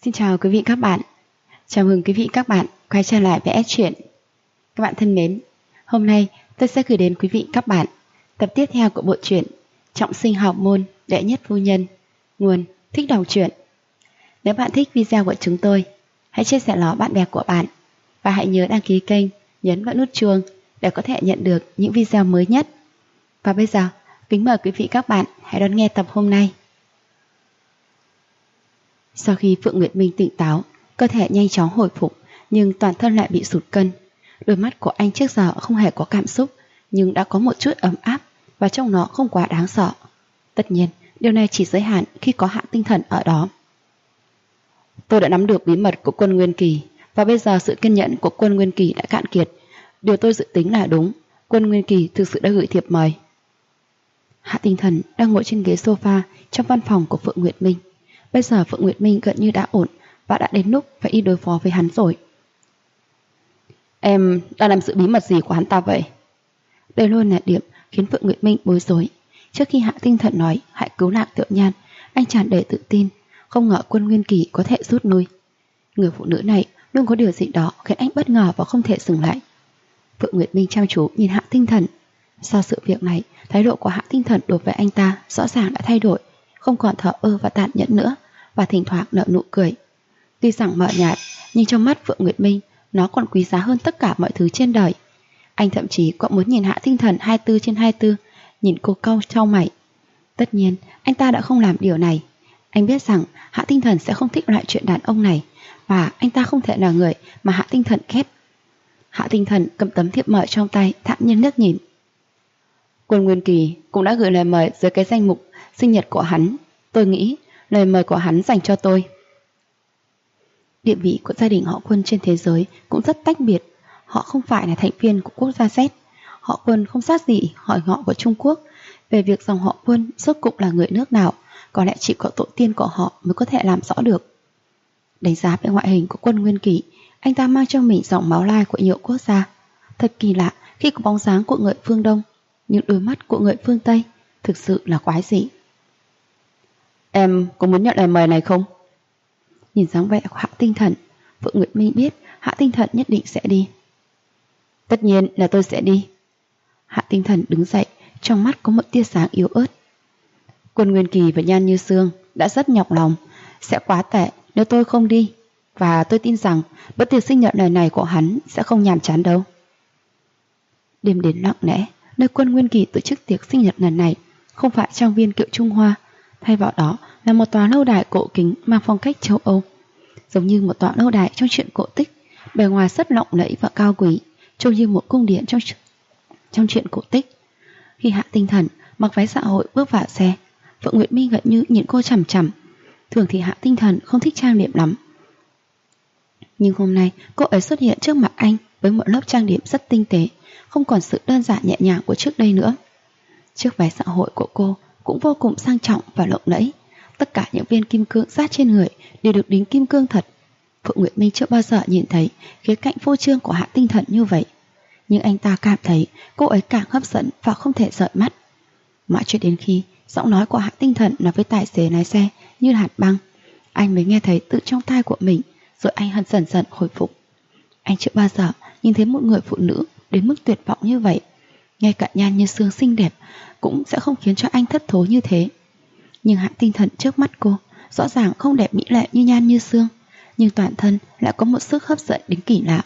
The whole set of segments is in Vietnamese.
Xin chào quý vị các bạn. Chào mừng quý vị các bạn quay trở lại với S Truyện. Các bạn thân mến, hôm nay tôi sẽ gửi đến quý vị các bạn tập tiếp theo của bộ truyện Trọng sinh hào môn đệ nhất phu nhân, nguồn Thích Đọc Truyện. Nếu bạn thích video của chúng tôi, hãy chia sẻ nó bạn bè của bạn và hãy nhớ đăng ký kênh, nhấn vào nút chuông để có thể nhận được những video mới nhất. Và bây giờ, kính mời quý vị các bạn hãy đón nghe tập hôm nay. Sau khi Phượng Nguyệt Minh tỉnh táo, cơ thể nhanh chóng hồi phục, nhưng toàn thân lại bị sụt cân. Đôi mắt của anh trước giờ không hề có cảm xúc, nhưng đã có một chút ấm áp và trong nó không quá đáng sợ. Tất nhiên, điều này chỉ giới hạn khi có Hạ Tinh Thần ở đó. Tôi đã nắm được bí mật của quân Nguyên Kỳ, và bây giờ sự kiên nhẫn của quân Nguyên Kỳ đã cạn kiệt. Điều tôi dự tính là đúng, quân Nguyên Kỳ thực sự đã gửi thiệp mời. Hạ Tinh Thần đang ngồi trên ghế sofa trong văn phòng của Phượng Nguyệt Minh. Bây giờ Phượng Nguyệt Minh gần như đã ổn và đã đến lúc phải đi đối phó với hắn rồi. Em đang làm sự bí mật gì của hắn ta vậy? Đây luôn là điểm khiến Phượng Nguyệt Minh bối rối. Trước khi Hạ Tinh Thần nói hãy cứu nạn Tiểu Nhan, anh tràn đầy tự tin, không ngờ quân Nguyên Kỳ có thể rút lui. Người phụ nữ này luôn có điều gì đó khiến anh bất ngờ và không thể dừng lại. Phượng Nguyệt Minh chăm chú nhìn Hạ Tinh Thần. Sau sự việc này, thái độ của Hạ Tinh Thần đối với anh ta rõ ràng đã thay đổi, không còn thờ ơ và tàn nhẫn nữa, và thỉnh thoảng nở nụ cười. Tuy rằng mờ nhạt, nhưng trong mắt Phượng Nguyệt Minh, nó còn quý giá hơn tất cả mọi thứ trên đời. Anh thậm chí còn muốn nhìn Hạ Tinh Thần 24/24, nhìn cô cau trao mày. Tất nhiên, anh ta đã không làm điều này. Anh biết rằng Hạ Tinh Thần sẽ không thích loại chuyện đàn ông này, và anh ta không thể là người mà Hạ Tinh Thần ghét. Hạ Tinh Thần cầm tấm thiệp mời trong tay, thản nhiên liếc nhìn. Quân Nguyên Kỳ cũng đã gửi lời mời dưới cái danh mục sinh nhật của hắn. Tôi nghĩ lời mời của hắn dành cho tôi. Địa vị của gia đình họ Quân trên thế giới cũng rất tách biệt. Họ không phải là thành viên của quốc gia Z. Họ Quân không sát gì hỏi họ của Trung Quốc. Về việc dòng họ Quân rốt cục là người nước nào, có lẽ chỉ có tổ tiên của họ mới có thể làm rõ được. Đánh giá về ngoại hình của Quân Nguyên Kỳ, anh ta mang trong mình dòng máu lai của nhiều quốc gia. Thật kỳ lạ khi có bóng dáng của người phương Đông, nhưng đôi mắt của người phương Tây thực sự là quái dị. Em có muốn nhận lời mời này không? Nhìn dáng vẻ của Hạ Tinh Thần, Phượng Nguyệt Minh biết Hạ Tinh Thần nhất định sẽ đi. Tất nhiên là tôi sẽ đi. Hạ Tinh Thần đứng dậy, trong mắt có một tia sáng yếu ớt. Quân Nguyên Kỳ và Nhan Như Sương đã rất nhọc lòng, sẽ quá tệ nếu tôi không đi, và tôi tin rằng bữa tiệc sinh nhật này của hắn sẽ không nhàm chán đâu. Đêm đến lặng lẽ, nơi Quân Nguyên Kỳ tổ chức tiệc sinh nhật lần này không phải trang viên Kiệu Trung Hoa, thay vào đó là một tòa lâu đài cổ kính mang phong cách châu Âu. Giống như một tòa lâu đài trong truyện cổ tích, bề ngoài rất lộng lẫy và cao quý, trông như một cung điện trong truyện cổ tích. Khi Hạ Tinh Thần mặc váy xã hội bước vào xe, Phượng Nguyệt Minh gần như nhìn cô chằm chằm. Thường thì Hạ Tinh Thần không thích trang điểm lắm, nhưng hôm nay cô ấy xuất hiện trước mặt anh với một lớp trang điểm rất tinh tế, không còn sự đơn giản nhẹ nhàng của trước đây nữa. Chiếc váy xã hội của cô cũng vô cùng sang trọng và lộng lẫy. Tất cả những viên kim cương sát trên người đều được đính kim cương thật. Phượng Nguyệt Minh chưa bao giờ nhìn thấy khía cạnh phô trương của Hạ Tinh Thần như vậy, nhưng anh ta cảm thấy cô ấy càng hấp dẫn và không thể rời mắt. Mãi cho đến khi giọng nói của Hạ Tinh Thần nói với tài xế lái xe như hạt băng, anh mới nghe thấy tự trong tai của mình, rồi anh dần dần hồi phục. Anh chưa bao giờ nhìn thấy một người phụ nữ đến mức tuyệt vọng như vậy. Ngay cả Nhan Như Sương xinh đẹp cũng sẽ không khiến cho anh thất thố như thế. Nhưng Hạ Tinh Thần trước mắt cô rõ ràng không đẹp mỹ lệ như Nhan Như Sương, nhưng toàn thân lại có một sức hấp dẫn đến kỳ lạ.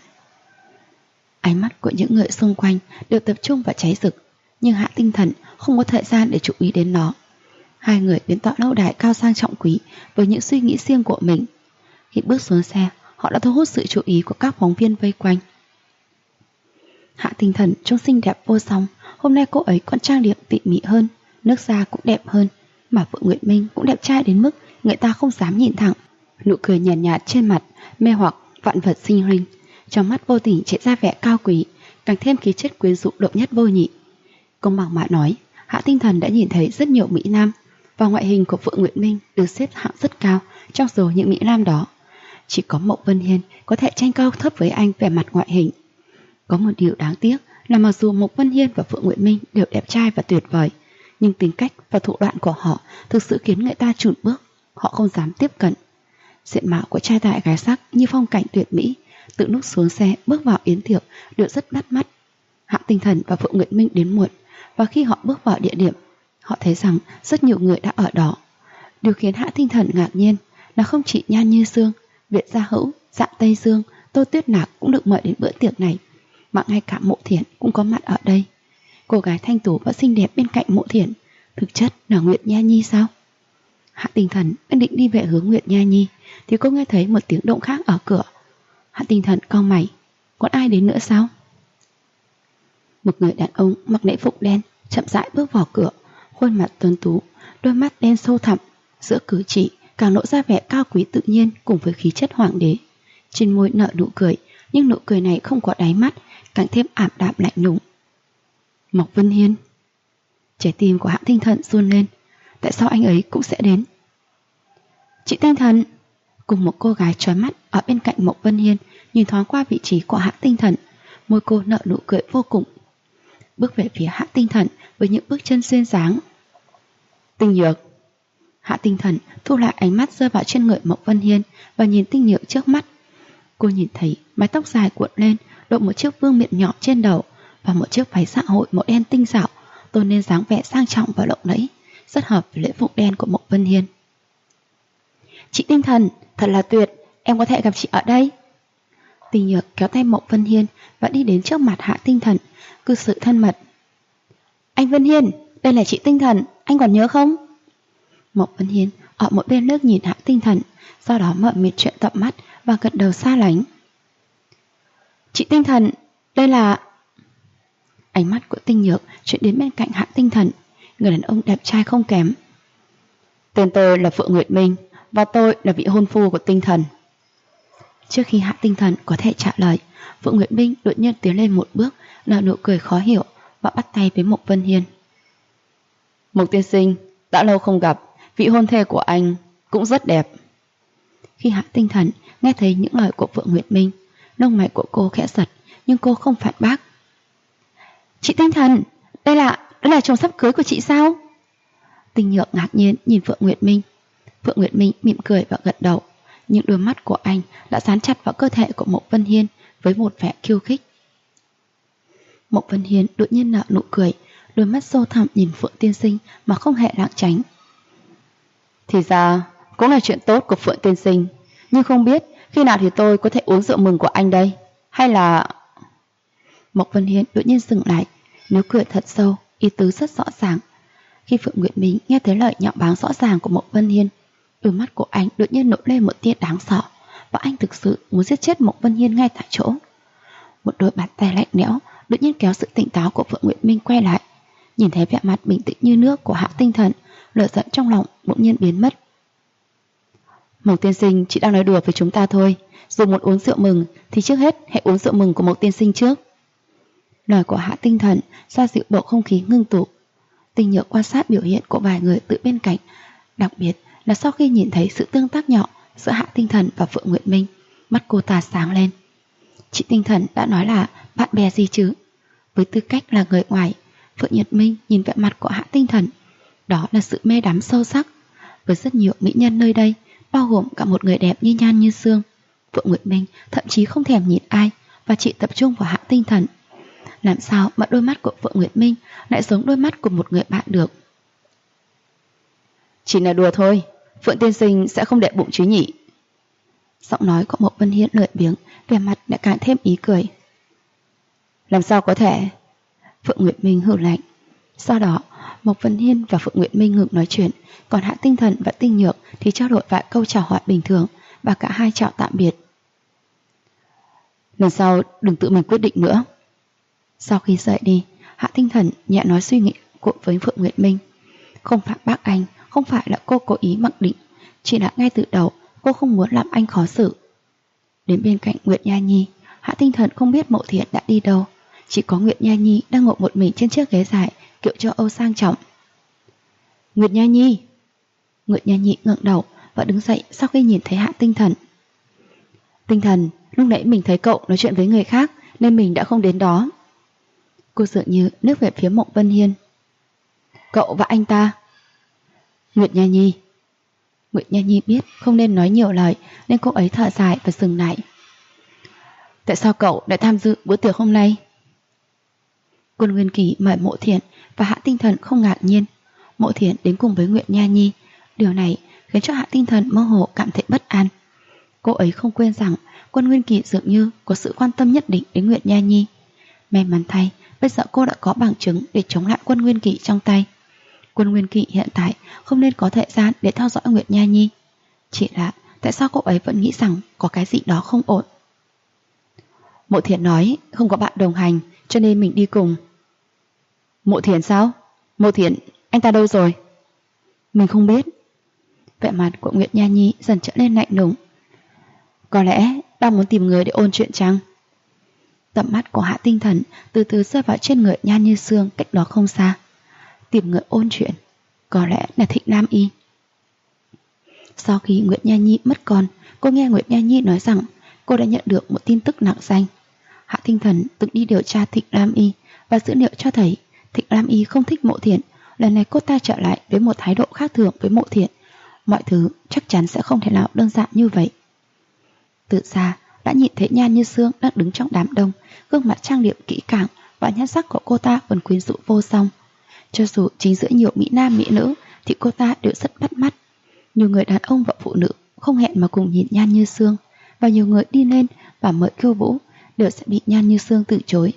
Ánh mắt của những người xung quanh đều tập trung và cháy rực, nhưng Hạ Tinh Thần không có thời gian để chú ý đến nó. Hai người đến tọa lâu đài cao sang trọng quý với những suy nghĩ riêng của mình. Khi bước xuống xe, họ đã thu hút sự chú ý của các phóng viên vây quanh. Hạ Tinh Thần trông xinh đẹp vô song. Hôm nay cô ấy còn trang điểm tỉ mỉ hơn, nước da cũng đẹp hơn, mà Phượng Nguyệt Minh cũng đẹp trai đến mức người ta không dám nhìn thẳng. Nụ cười nhàn nhạt trên mặt mê hoặc vạn vật sinh linh, trong mắt vô tình chạy ra vẻ cao quý, càng thêm khí chất quyến rũ độc nhất vô nhị. Công bằng mà nói, Hạ Tinh Thần đã nhìn thấy rất nhiều mỹ nam, và ngoại hình của Phượng Nguyệt Minh được xếp hạng rất cao trong số những mỹ nam đó. Chỉ có Mộng Vân Hiên có thể tranh cao thấp với anh về mặt ngoại hình. Có một điều đáng tiếc là mặc dù Mộc Vân Hiên và Phượng Nguyệt Minh đều đẹp trai và tuyệt vời, nhưng tính cách và thủ đoạn của họ thực sự khiến người ta chùn bước, họ không dám tiếp cận. Diện mạo của trai tài gái sắc như phong cảnh tuyệt mỹ, từ lúc xuống xe bước vào yến tiệc đều rất bắt mắt. Hạ Tinh Thần và Phượng Nguyệt Minh đến muộn, và khi họ bước vào địa điểm, họ thấy rằng rất nhiều người đã ở đó. Điều khiến Hạ Tinh Thần ngạc nhiên là không chỉ Nhan Như Sương, Việt Gia Hữu, Dạ Tây Dương, Tô Tuyết Nạc cũng được mời đến bữa tiệc này, mà ngay cả Mộ Thiển cũng có mặt ở đây. Cô gái thanh tú và xinh đẹp bên cạnh Mộ Thiển thực chất là Nguyệt Nha Nhi sao? Hạ Tinh Thần đang định đi về hướng Nguyệt Nha Nhi thì cô nghe thấy một tiếng động khác ở cửa. Hạ Tinh Thần cau mày, còn ai đến nữa sao? Một người đàn ông mặc lễ phục đen chậm rãi bước vào cửa, khuôn mặt tuấn tú, đôi mắt đen sâu thẳm, giữa cử chỉ càng lộ ra vẻ cao quý tự nhiên cùng với khí chất hoàng đế. Trên môi nở nụ cười, nhưng nụ cười này không có đáy mắt, càng thêm ảm đạm lạnh lùng. Mộc Vân Hiên. Trái tim của Hạ Tinh Thần run lên. Tại sao anh ấy cũng sẽ đến? Chị Tinh Thần. Cùng một cô gái chói mắt ở bên cạnh Mộc Vân Hiên nhìn thoáng qua vị trí của Hạ Tinh Thần, môi cô nở nụ cười vô cùng, bước về phía Hạ Tinh Thần với những bước chân duyên dáng. Tinh Nhược. Hạ Tinh Thần thu lại ánh mắt rơi vào trên người Mộc Vân Hiên và nhìn Tinh Nhược trước mắt. Cô nhìn thấy mái tóc dài cuộn lên, đội một chiếc vương miện nhỏ trên đầu và một chiếc váy xã hội màu đen tinh xảo, tôn nên dáng vẻ sang trọng và lộng lẫy, rất hợp với lễ phục đen của Mộc Vân Hiên. Chị Tinh Thần, thật là tuyệt, em có thể gặp chị ở đây. Tinh Nhược kéo tay Mộc Vân Hiên và đi đến trước mặt Hạ Tinh Thần, cư xử thân mật. Anh Vân Hiên, đây là chị Tinh Thần, anh còn nhớ không? Mộc Vân Hiên ở một bên nước nhìn Hạ Tinh Thần, sau đó mở mịt chuyện tậm mắt và gật đầu xa lánh. Chị Tinh Thần, đây là... Ánh mắt của Tinh Nhược chuyển đến bên cạnh Hạ Tinh Thần, người đàn ông đẹp trai không kém. Tên tôi là Phượng Nguyệt Minh, và tôi là vị hôn phu của Tinh Thần. Trước khi Hạ Tinh Thần có thể trả lời, Phượng Nguyệt Minh đột nhiên tiến lên một bước, nở nụ cười khó hiểu và bắt tay với Mộc Vân Hiên. Mộc tiên sinh, đã lâu không gặp, vị hôn thê của anh cũng rất đẹp. Khi Hạ Tinh Thần nghe thấy những lời của Phượng Nguyệt Minh, lông mày của cô khẽ giật, nhưng cô không phản bác. Chị Tinh Thần, đây là chồng sắp cưới của chị sao? Tinh Nhược ngạc nhiên nhìn Phượng Nguyệt Minh. Phượng Nguyệt Minh mỉm cười và gật đầu, nhưng đôi mắt của anh đã dán chặt vào cơ thể của Mộc Vân Hiên với một vẻ khiêu khích. Mộc Vân Hiên đột nhiên nở nụ cười, đôi mắt sâu thẳm nhìn Phượng tiên sinh mà không hề lảng tránh. Thì ra cũng là chuyện tốt của Phượng tiên sinh, nhưng không biết khi nào thì tôi có thể uống rượu mừng của anh đây, hay là... Mộc Vân Hiên đột nhiên dừng lại, nếu cười thật sâu, ý tứ rất rõ ràng. Khi Phượng Nguyệt Minh nghe thấy lời nhạo báng rõ ràng của Mộc Vân Hiên, đôi mắt của anh đột nhiên nổi lên một tia đáng sợ, và anh thực sự muốn giết chết Mộc Vân Hiên ngay tại chỗ. Một đôi bàn tay lạnh lẽo đột nhiên kéo sự tỉnh táo của Phượng Nguyệt Minh quay lại. Nhìn thấy vẻ mặt bình tĩnh như nước của Hạ Tinh Thần, lửa giận trong lòng bỗng nhiên biến mất. Mộc tiên sinh chỉ đang nói đùa với chúng ta thôi, dù muốn uống rượu mừng thì trước hết hãy uống rượu mừng của Mộc tiên sinh trước. Lời của Hạ Tinh Thần xoa dịu bầu không khí ngưng tụ. Tinh Nhược quan sát biểu hiện của vài người từ bên cạnh, đặc biệt là sau khi nhìn thấy sự tương tác nhỏ giữa Hạ Tinh Thần và Phượng Nguyệt Minh, mắt cô ta sáng lên. Chị Tinh Thần đã nói là bạn bè gì chứ? Với tư cách là người ngoài, Phượng Nguyệt Minh nhìn vẻ mặt của Hạ Tinh Thần, đó là sự mê đắm sâu sắc. Với rất nhiều mỹ nhân nơi đây, bao gồm cả một người đẹp như Nhan Như Sương, Phượng Nguyệt Minh thậm chí không thèm nhìn ai và chỉ tập trung vào Hạ Tinh Thần. Làm sao mà đôi mắt của Phượng Nguyệt Minh lại giống đôi mắt của một người bạn được? Chỉ là đùa thôi, Phượng tiên sinh sẽ không để bụng chứ nhỉ? Giọng nói của Mộc Vân Hiên lười biếng, vẻ mặt lại càng thêm ý cười. Làm sao có thể? Phượng Nguyệt Minh hừ lạnh. Sau đó Mộc Vân Hiên và Phượng Nguyệt Minh ngừng nói chuyện, còn Hạ Tinh Thần và Tinh Nhược thì trao đổi vài câu chào hỏi bình thường, và cả hai chào tạm biệt. Lần sau đừng tự mình quyết định nữa. Sau khi rời đi, Hạ Tinh Thần nhẹ nói suy nghĩ với Phượng Nguyệt Minh. Không phải bác anh, không phải là cô cố ý mặc định, chỉ là ngay từ đầu cô không muốn làm anh khó xử. Đến bên cạnh Nguyệt Nha Nhi, Hạ Tinh Thần không biết Mộ Thiện đã đi đâu, chỉ có Nguyệt Nha Nhi đang ngồi một mình trên chiếc ghế dài kiểu châu Âu sang trọng. Nguyệt Nha Nhi. Nguyệt Nha Nhi ngẩng đầu và đứng dậy sau khi nhìn thấy Hạ Tinh Thần. Tinh Thần, lúc nãy mình thấy cậu nói chuyện với người khác nên mình đã không đến đó. Cô dường như nước về phía Mộc Vân Hiên. Cậu và anh ta. Nguyệt Nha Nhi. Nguyệt Nha Nhi biết không nên nói nhiều lời nên cô ấy thở dài và dừng lại. Tại sao cậu lại tham dự bữa tiệc hôm nay? Quân Nguyên Kỳ mời Mộ Thiện và Hạ Tinh Thần không ngạc nhiên. Mộ Thiện đến cùng với Nguyệt Nha Nhi. Điều này khiến cho Hạ Tinh Thần mơ hồ cảm thấy bất an. Cô ấy không quên rằng Quân Nguyên Kỳ dường như có sự quan tâm nhất định đến Nguyệt Nha Nhi. May mắn thay, bây giờ cô đã có bằng chứng để chống lại Quân Nguyên Kỳ trong tay. Quân Nguyên Kỳ hiện tại không nên có thời gian để theo dõi Nguyệt Nha Nhi. Chỉ là tại sao cô ấy vẫn nghĩ rằng có cái gì đó không ổn? Mộ Thiện nói không có bạn đồng hành cho nên mình đi cùng. Mộ Thiện sao? Mộ Thiện, anh ta đâu rồi? Mình không biết. Vẻ mặt của Nguyệt Nha Nhi dần trở nên lạnh lùng. Có lẽ đang muốn tìm người để ôn chuyện chăng? Tầm mắt của Hạ Tinh Thần từ từ rơi vào trên người Nhan Như Sương cách đó không xa. Tìm người ôn chuyện, có lẽ là Thịnh Lam Y. Sau khi Nguyệt Nha Nhi mất con, cô nghe Nguyệt Nha Nhi nói rằng cô đã nhận được một tin tức nặng danh. Hạ Tinh Thần từng đi điều tra Thịnh Lam Y và dữ liệu cho thấy Thịnh Lam Y không thích Mộ Thiện. Lần này cô ta trở lại với một thái độ khác thường với Mộ Thiện. Mọi thứ chắc chắn sẽ không thể nào đơn giản như vậy. Từ xa đã nhìn thấy Nhan Như Sương đang đứng trong đám đông, gương mặt trang điểm kỹ càng và nhan sắc của cô ta vẫn quyến rũ vô song. Cho dù chính giữa nhiều mỹ nam mỹ nữ thì cô ta đều rất bắt mắt. Nhiều người đàn ông và phụ nữ không hẹn mà cùng nhìn Nhan Như Sương, và nhiều người đi lên và mời khiêu vũ đều sẽ bị Nhan Như Sương từ chối.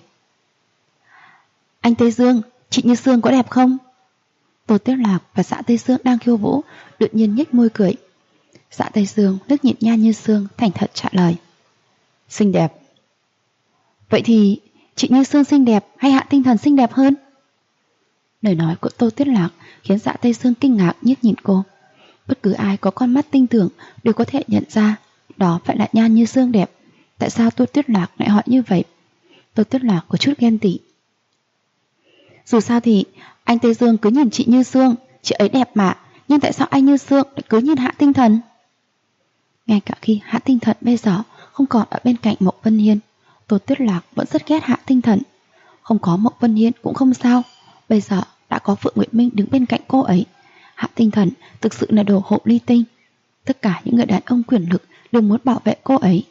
Anh Tây Dương, chị Như Sương có đẹp không? Tô Tuyết Lạc và Dạ Tây Dương đang khiêu vũ đột nhiên nhếch môi cười. Dạ Tây Dương liếc nhìn Nhan Như Sương thành thật trả lời. Xinh đẹp. Vậy thì chị Như Sương xinh đẹp hay Hạ Tinh Thần xinh đẹp hơn? Lời nói của Tô Tuyết Lạc khiến Dạ Tây Dương kinh ngạc nhếch nhìn cô. Bất cứ ai có con mắt tinh tưởng đều có thể nhận ra đó phải là Nhan Như Sương đẹp. Tại sao Tô Tuyết Lạc lại hỏi như vậy? Tô Tuyết Lạc có chút ghen tị. Dù sao thì anh Tây Dương cứ nhìn chị Như Sương, chị ấy đẹp mà, nhưng tại sao anh Như Sương lại cứ nhìn Hạ Tinh Thần? Ngay cả khi Hạ Tinh Thần bây giờ không còn ở bên cạnh Mộc Vân Hiên, Tô Tuyết Lạc vẫn rất ghét Hạ Tinh Thần. Không có Mộc Vân Hiên cũng không sao, bây giờ đã có Phượng Nguyệt Minh đứng bên cạnh cô ấy. Hạ Tinh Thần thực sự là đồ hộ ly tinh. Tất cả những người đàn ông quyền lực đều muốn bảo vệ cô ấy.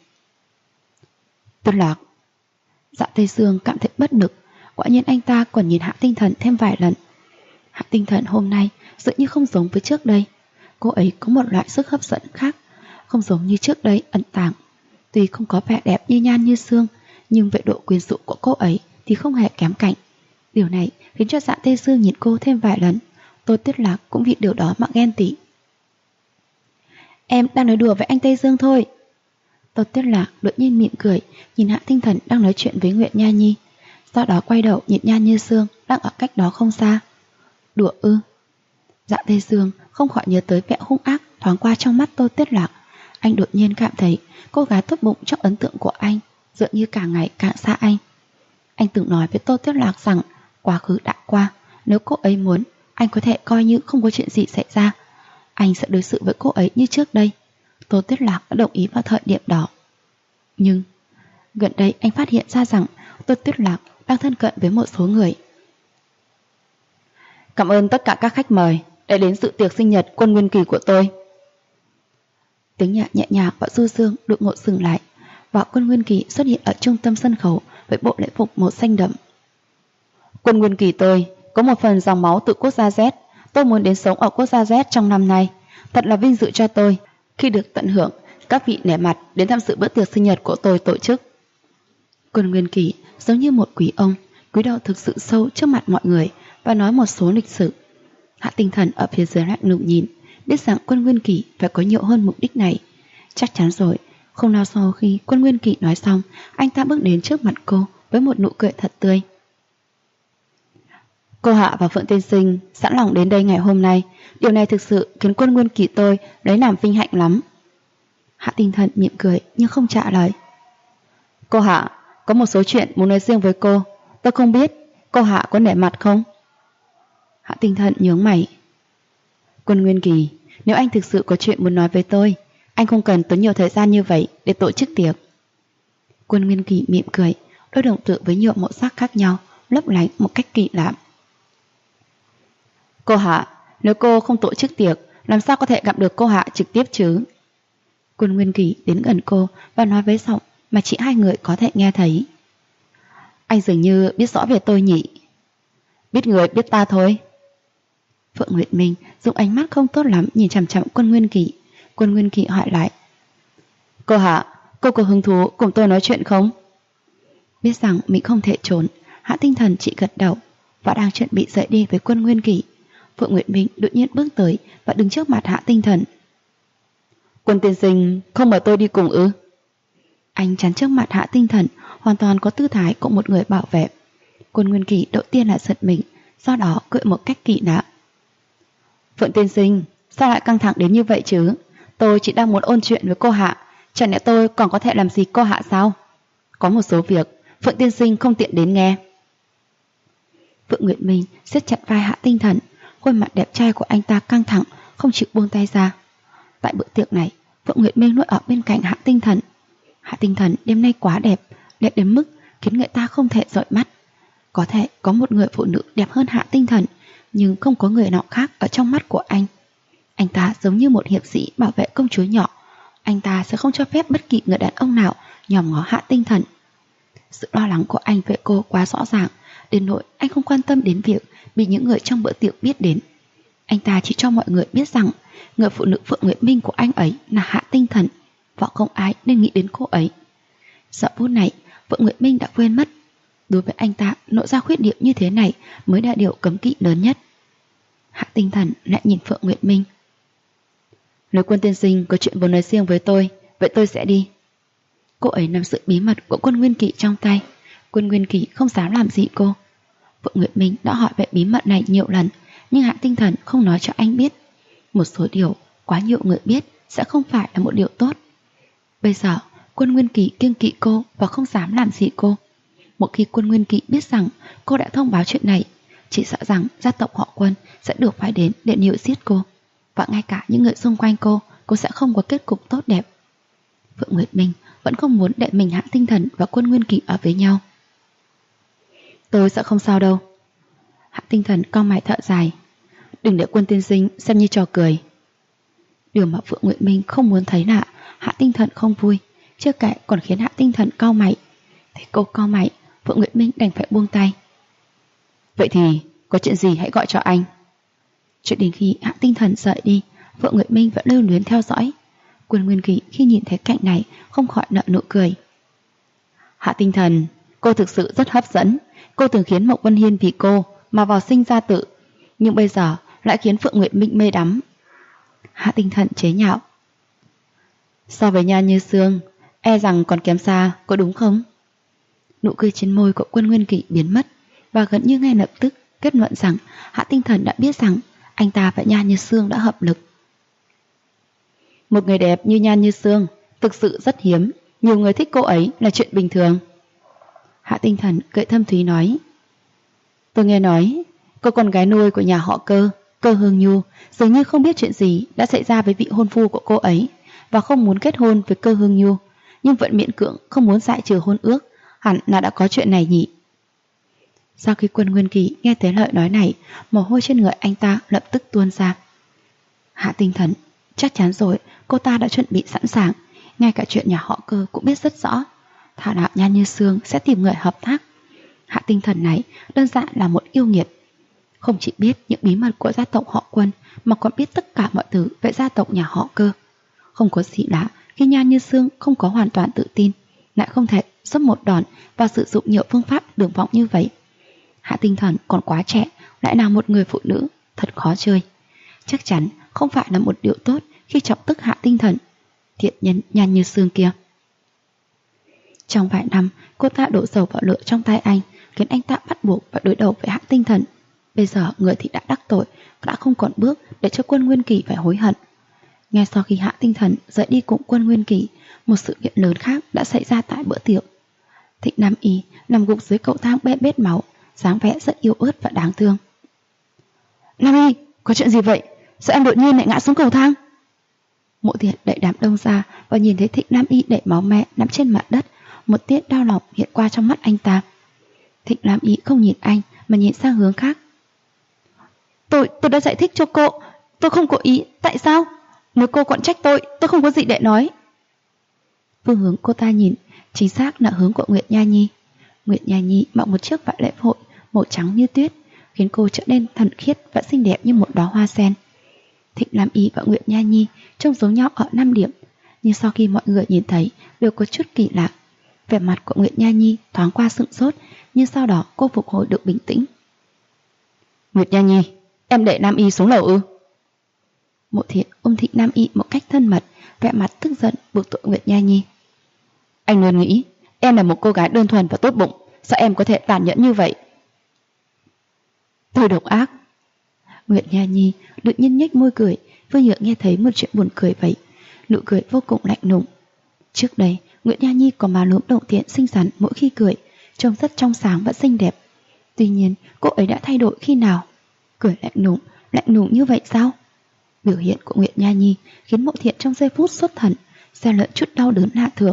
Tuyết Lạc. Dạ Tây Dương cảm thấy bất lực. Quả nhiên anh ta còn nhìn Hạ Tinh Thần thêm vài lần. Hạ Tinh Thần hôm nay dường như không giống với trước đây. Cô ấy có một loại sức hấp dẫn khác, không giống như trước đây ẩn tàng. Tuy không có vẻ đẹp như Nhan Như Sương, nhưng về độ quyến rũ của cô ấy thì không hề kém cạnh. Điều này khiến cho Dạ Tây Dương nhìn cô thêm vài lần. Tô Tuyết Lạc cũng vì điều đó mà ghen tị. Em đang nói đùa với anh Tây Dương thôi. Tô Tuyết Lạc đột nhiên mỉm cười, nhìn Hạ Tinh Thần đang nói chuyện với Nguyệt Nha Nhi. Sau đó quay đầu nhìn Nhan Như Sương đang ở cách đó không xa. Đùa ư? Dạ Tây Dương không khỏi nhớ tới vẻ hung ác thoáng qua trong mắt Tô Tuyết Lạc. Anh đột nhiên cảm thấy cô gái tốt bụng trong ấn tượng của anh dường như càng ngày càng xa anh. Anh từng nói với Tô Tuyết Lạc rằng quá khứ đã qua, nếu cô ấy muốn, anh có thể coi như không có chuyện gì xảy ra. Anh sẽ đối xử với cô ấy như trước đây. Tô Tuyết Lạc đã đồng ý vào thời điểm đó. Nhưng gần đây anh phát hiện ra rằng Tô Tuyết Lạc đang thân cận với một số người. Cảm ơn tất cả các khách mời đã đến dự tiệc sinh nhật Quân Nguyên Kỳ của tôi. Tiếng nhạc nhẹ nhàng và du dương đột ngột dừng lại, và Quân Nguyên Kỳ xuất hiện ở trung tâm sân khấu với bộ lễ phục màu xanh đậm. Quân Nguyên Kỳ tôi có một phần dòng máu từ quốc gia Z. Tôi muốn đến sống ở quốc gia Z trong năm nay. Thật là vinh dự cho tôi khi được tận hưởng các vị nể mặt đến tham dự bữa tiệc sinh nhật của tôi tổ chức. Quân Nguyên Kỳ giống như một quý ông, cúi đầu thực sự sâu trước mặt mọi người và nói một số lịch sử. Hạ Tinh Thần ở phía dưới lạnh lùng nhìn, biết rằng Quân Nguyên Kỳ phải có nhiều hơn mục đích này. Chắc chắn rồi. Không lâu sau khi Quân Nguyên Kỳ nói xong, anh ta bước đến trước mặt cô với một nụ cười thật tươi. Cô Hạ và Phượng Tiên Sinh sẵn lòng đến đây ngày hôm nay. Điều này thực sự khiến Quân Nguyên Kỳ tôi lấy làm vinh hạnh lắm. Hạ Tinh Thần mỉm cười nhưng không trả lời. Cô Hạ, có một số chuyện muốn nói riêng với cô. Tôi không biết cô Hạ có nể mặt không? Hạ Tinh Thần nhướng mày. Quân Nguyên Kỳ, nếu anh thực sự có chuyện muốn nói với tôi, anh không cần tốn nhiều thời gian như vậy để tổ chức tiệc. Quân Nguyên Kỳ mỉm cười, đôi đồng tử với nhiều màu sắc khác nhau lấp lánh một cách kỳ lạ. Cô Hạ, nếu cô không tổ chức tiệc, làm sao có thể gặp được cô Hạ trực tiếp chứ? Quân Nguyên Kỳ đến gần cô và nói với giọng mà chỉ hai người có thể nghe thấy. Anh dường như biết rõ về tôi nhỉ? Biết người biết ta thôi. Phượng Nguyệt Minh dùng ánh mắt không tốt lắm nhìn chằm chằm Quân Nguyên Kỳ. Quân Nguyên Kỳ hỏi lại. Cô Hạ, cô có hứng thú cùng tôi nói chuyện không? Biết rằng mình không thể trốn, Hạ Tinh Thần chỉ gật đầu và đang chuẩn bị rời đi với Quân Nguyên Kỳ. Phượng Nguyệt Minh đột nhiên bước tới và đứng trước mặt Hạ Tinh Thần. Quân tiên sinh không mời tôi đi cùng ư? Anh chắn trước mặt Hạ Tinh Thần, hoàn toàn có tư thái của một người bảo vệ. Quân Nguyên Kỳ đầu tiên là giật mình, sau đó cười một cách kỳ lạ. Phượng tiên sinh, sao lại căng thẳng đến như vậy chứ? Tôi chỉ đang muốn ôn chuyện với cô Hạ, chẳng lẽ tôi còn có thể làm gì cô Hạ sao? Có một số việc Phượng tiên sinh không tiện đến nghe. Phượng Nguyệt Minh siết chặt vai Hạ Tinh Thần, khuôn mặt đẹp trai của anh ta căng thẳng, không chịu buông tay ra. Tại bữa tiệc này, Phượng Nguyệt Minh luôn ở bên cạnh Hạ Tinh Thần. Hạ Tinh Thần đêm nay quá đẹp, đẹp đến mức khiến người ta không thể dõi mắt. Có thể có một người phụ nữ đẹp hơn Hạ Tinh Thần, nhưng không có người nào khác ở trong mắt của anh. Anh ta giống như một hiệp sĩ bảo vệ công chúa nhỏ. Anh ta sẽ không cho phép bất kỳ người đàn ông nào nhòm ngó Hạ Tinh Thần. Sự lo lắng của anh về cô quá rõ ràng, đến nỗi anh không quan tâm đến việc bị những người trong bữa tiệc biết đến. Anh ta chỉ cho mọi người biết rằng người phụ nữ Phượng Nguyệt Minh của anh ấy là Hạ Tinh Thần, và không ai nên nghĩ đến cô ấy. Giờ phút này, Phượng Nguyệt Minh đã quên mất. Đối với anh ta, nộ ra khuyết điểm như thế này mới là điều cấm kỵ lớn nhất. Hạ Tinh Thần lại nhìn Phượng Nguyệt Minh. Nếu Quân tiên sinh có chuyện muốn nói riêng với tôi, vậy tôi sẽ đi. Cô ấy nắm giữ bí mật của Quân Nguyên Kỳ trong tay. Quân Nguyên Kỳ không dám làm gì cô. Phượng Nguyệt Minh đã hỏi về bí mật này nhiều lần, nhưng Hạ Tinh Thần không nói cho anh biết. Một số điều quá nhiều người biết sẽ không phải là một điều tốt. Bây giờ Quân Nguyên Kỳ kiêng kỵ cô và không dám làm gì cô. Một khi Quân Nguyên Kỳ biết rằng cô đã thông báo chuyện này, chỉ sợ rằng gia tộc họ Quân sẽ được phái đến để níu giết cô, và ngay cả những người xung quanh cô sẽ không có kết cục tốt đẹp. Phượng Nguyệt Minh vẫn không muốn để mình Hạ Tinh Thần và Quân Nguyên Kỳ ở với nhau. Tôi sẽ không sao đâu. Hạ Tinh Thần cau mày thở dài. Đừng để Quân tiên sinh xem như trò cười. Điều mà Phượng Nguyệt Minh không muốn thấy là Hạ Tinh Thần không vui, chưa kể còn khiến Hạ Tinh Thần cau mày. Thấy cô cau mày, Phượng Nguyệt Minh đành phải buông tay. Vậy thì có chuyện gì hãy gọi cho anh. Cho đến khi Hạ Tinh Thần rời đi, Phượng Nguyệt Minh vẫn lưu luyến theo dõi. Quân Nguyên Kỳ khi nhìn thấy cảnh này không khỏi nở nụ cười. Hạ Tinh Thần, cô thực sự rất hấp dẫn. Cô từng khiến Mộc Vân Hiên vì cô mà vào sinh ra tử, nhưng bây giờ lại khiến Phượng Nguyệt Minh mê đắm. Hạ Tinh Thần chế nhạo. So với Nhan Như Sương, e rằng còn kém xa, có đúng không? Nụ cười trên môi của Quân Nguyên Kỳ biến mất, và gần như ngay lập tức kết luận rằng Hạ Tinh Thần đã biết rằng anh ta và Nhan Như Sương đã hợp lực. Một người đẹp như Nhan Như Sương thực sự rất hiếm, nhiều người thích cô ấy là chuyện bình thường. Hạ Tinh Thần cười thâm thúy nói. Tôi nghe nói cô con gái nuôi của nhà họ Cơ, Cơ Hương Nhu, dường như không biết chuyện gì đã xảy ra với vị hôn phu của cô ấy và không muốn kết hôn với Cơ Hương Nhu, nhưng vẫn miễn cưỡng không muốn giải trừ hôn ước. Hẳn là đã có chuyện này nhỉ? Sau khi Quân Nguyên Kỳ nghe thấy lời nói này, mồ hôi trên người anh ta lập tức tuôn ra. Hạ Tinh Thần, chắc chắn rồi, cô ta đã chuẩn bị sẵn sàng. Ngay cả chuyện nhà họ Cơ cũng biết rất rõ. Thảo nào Nhan Như Sương sẽ tìm người hợp tác. Hạ Tinh Thần này đơn giản là một yêu nghiệt. Không chỉ biết những bí mật của gia tộc họ Quân, mà còn biết tất cả mọi thứ về gia tộc nhà họ Cơ. Không có gì lạ khi Nhan Như Sương không có hoàn toàn tự tin, lại không thể giúp một đòn và sử dụng nhiều phương pháp đường vọng như vậy. Hạ Tinh Thần còn quá trẻ, lại là một người phụ nữ, thật khó chơi. Chắc chắn không phải là một điều tốt khi chọc tức Hạ Tinh Thần, thiện nhân Nhan Như Sương kia. Trong vài năm, cô ta đổ dầu vào lửa trong tay anh, khiến anh ta bắt buộc phải đối đầu với Hạ Tinh Thần. Bây giờ người thì đã đắc tội, đã không còn bước để cho Quân Nguyên Kỳ phải hối hận. Ngay sau khi Hạ Tinh Thần rời đi cùng Quân Nguyên Kỳ, một sự kiện lớn khác đã xảy ra tại bữa tiệc. Thịnh Nam Y nằm gục dưới cầu thang bê bết máu, dáng vẻ rất yếu ớt và đáng thương. Nam Y, có chuyện gì vậy? Sao em đột nhiên lại ngã xuống cầu thang? Mộ Tiện đẩy đám đông ra và nhìn thấy Thịnh Nam Y đẩy máu me nằm trên mặt đất. Một tia đau lòng hiện qua trong mắt anh ta. Thịnh Nam Y không nhìn anh mà nhìn sang hướng khác. Tôi đã giải thích cho cô, tôi không có ý, tại sao? Nếu cô còn trách tôi không có gì để nói. Phương hướng cô ta nhìn chính xác là hướng của Nguyệt Nha Nhi. Nguyệt Nha Nhi mặc một chiếc vải lễ hội màu trắng như tuyết, khiến cô trở nên thuần khiết và xinh đẹp như một đóa hoa sen. Thịnh Lam Y và Nguyệt Nha Nhi trông giống nhau ở 5 điểm, nhưng sau khi mọi người nhìn thấy đều có chút kỳ lạ. Vẻ mặt của Nguyệt Nha Nhi thoáng qua sững sốt, nhưng sau đó cô phục hồi được bình tĩnh. Nguyệt Nha Nhi, em đẩy Nam Y xuống lầu ư? Mộ Thiện ôm Thịnh Nam Y một cách thân mật, vẻ mặt tức giận buộc tội Nguyệt Nha Nhi. Anh luôn nghĩ em là một cô gái đơn thuần và tốt bụng, sao em có thể tàn nhẫn như vậy? Tôi độc ác. Nguyệt Nha Nhi đột nhiên nhếch môi cười, vừa như nghe thấy một chuyện buồn cười vậy, nụ cười vô cùng lạnh lùng. Trước đây, Nguyệt Nha Nhi có má lúm đồng tiền xinh xắn mỗi khi cười, trông rất trong sáng và xinh đẹp. Tuy nhiên, cô ấy đã thay đổi khi nào? Cười lạnh lùng như vậy sao? Biểu hiện của Nguyệt Nha Nhi khiến Mộ Thiện trong giây phút xuất thần, xen lẫn chút đau đớn lạ thường.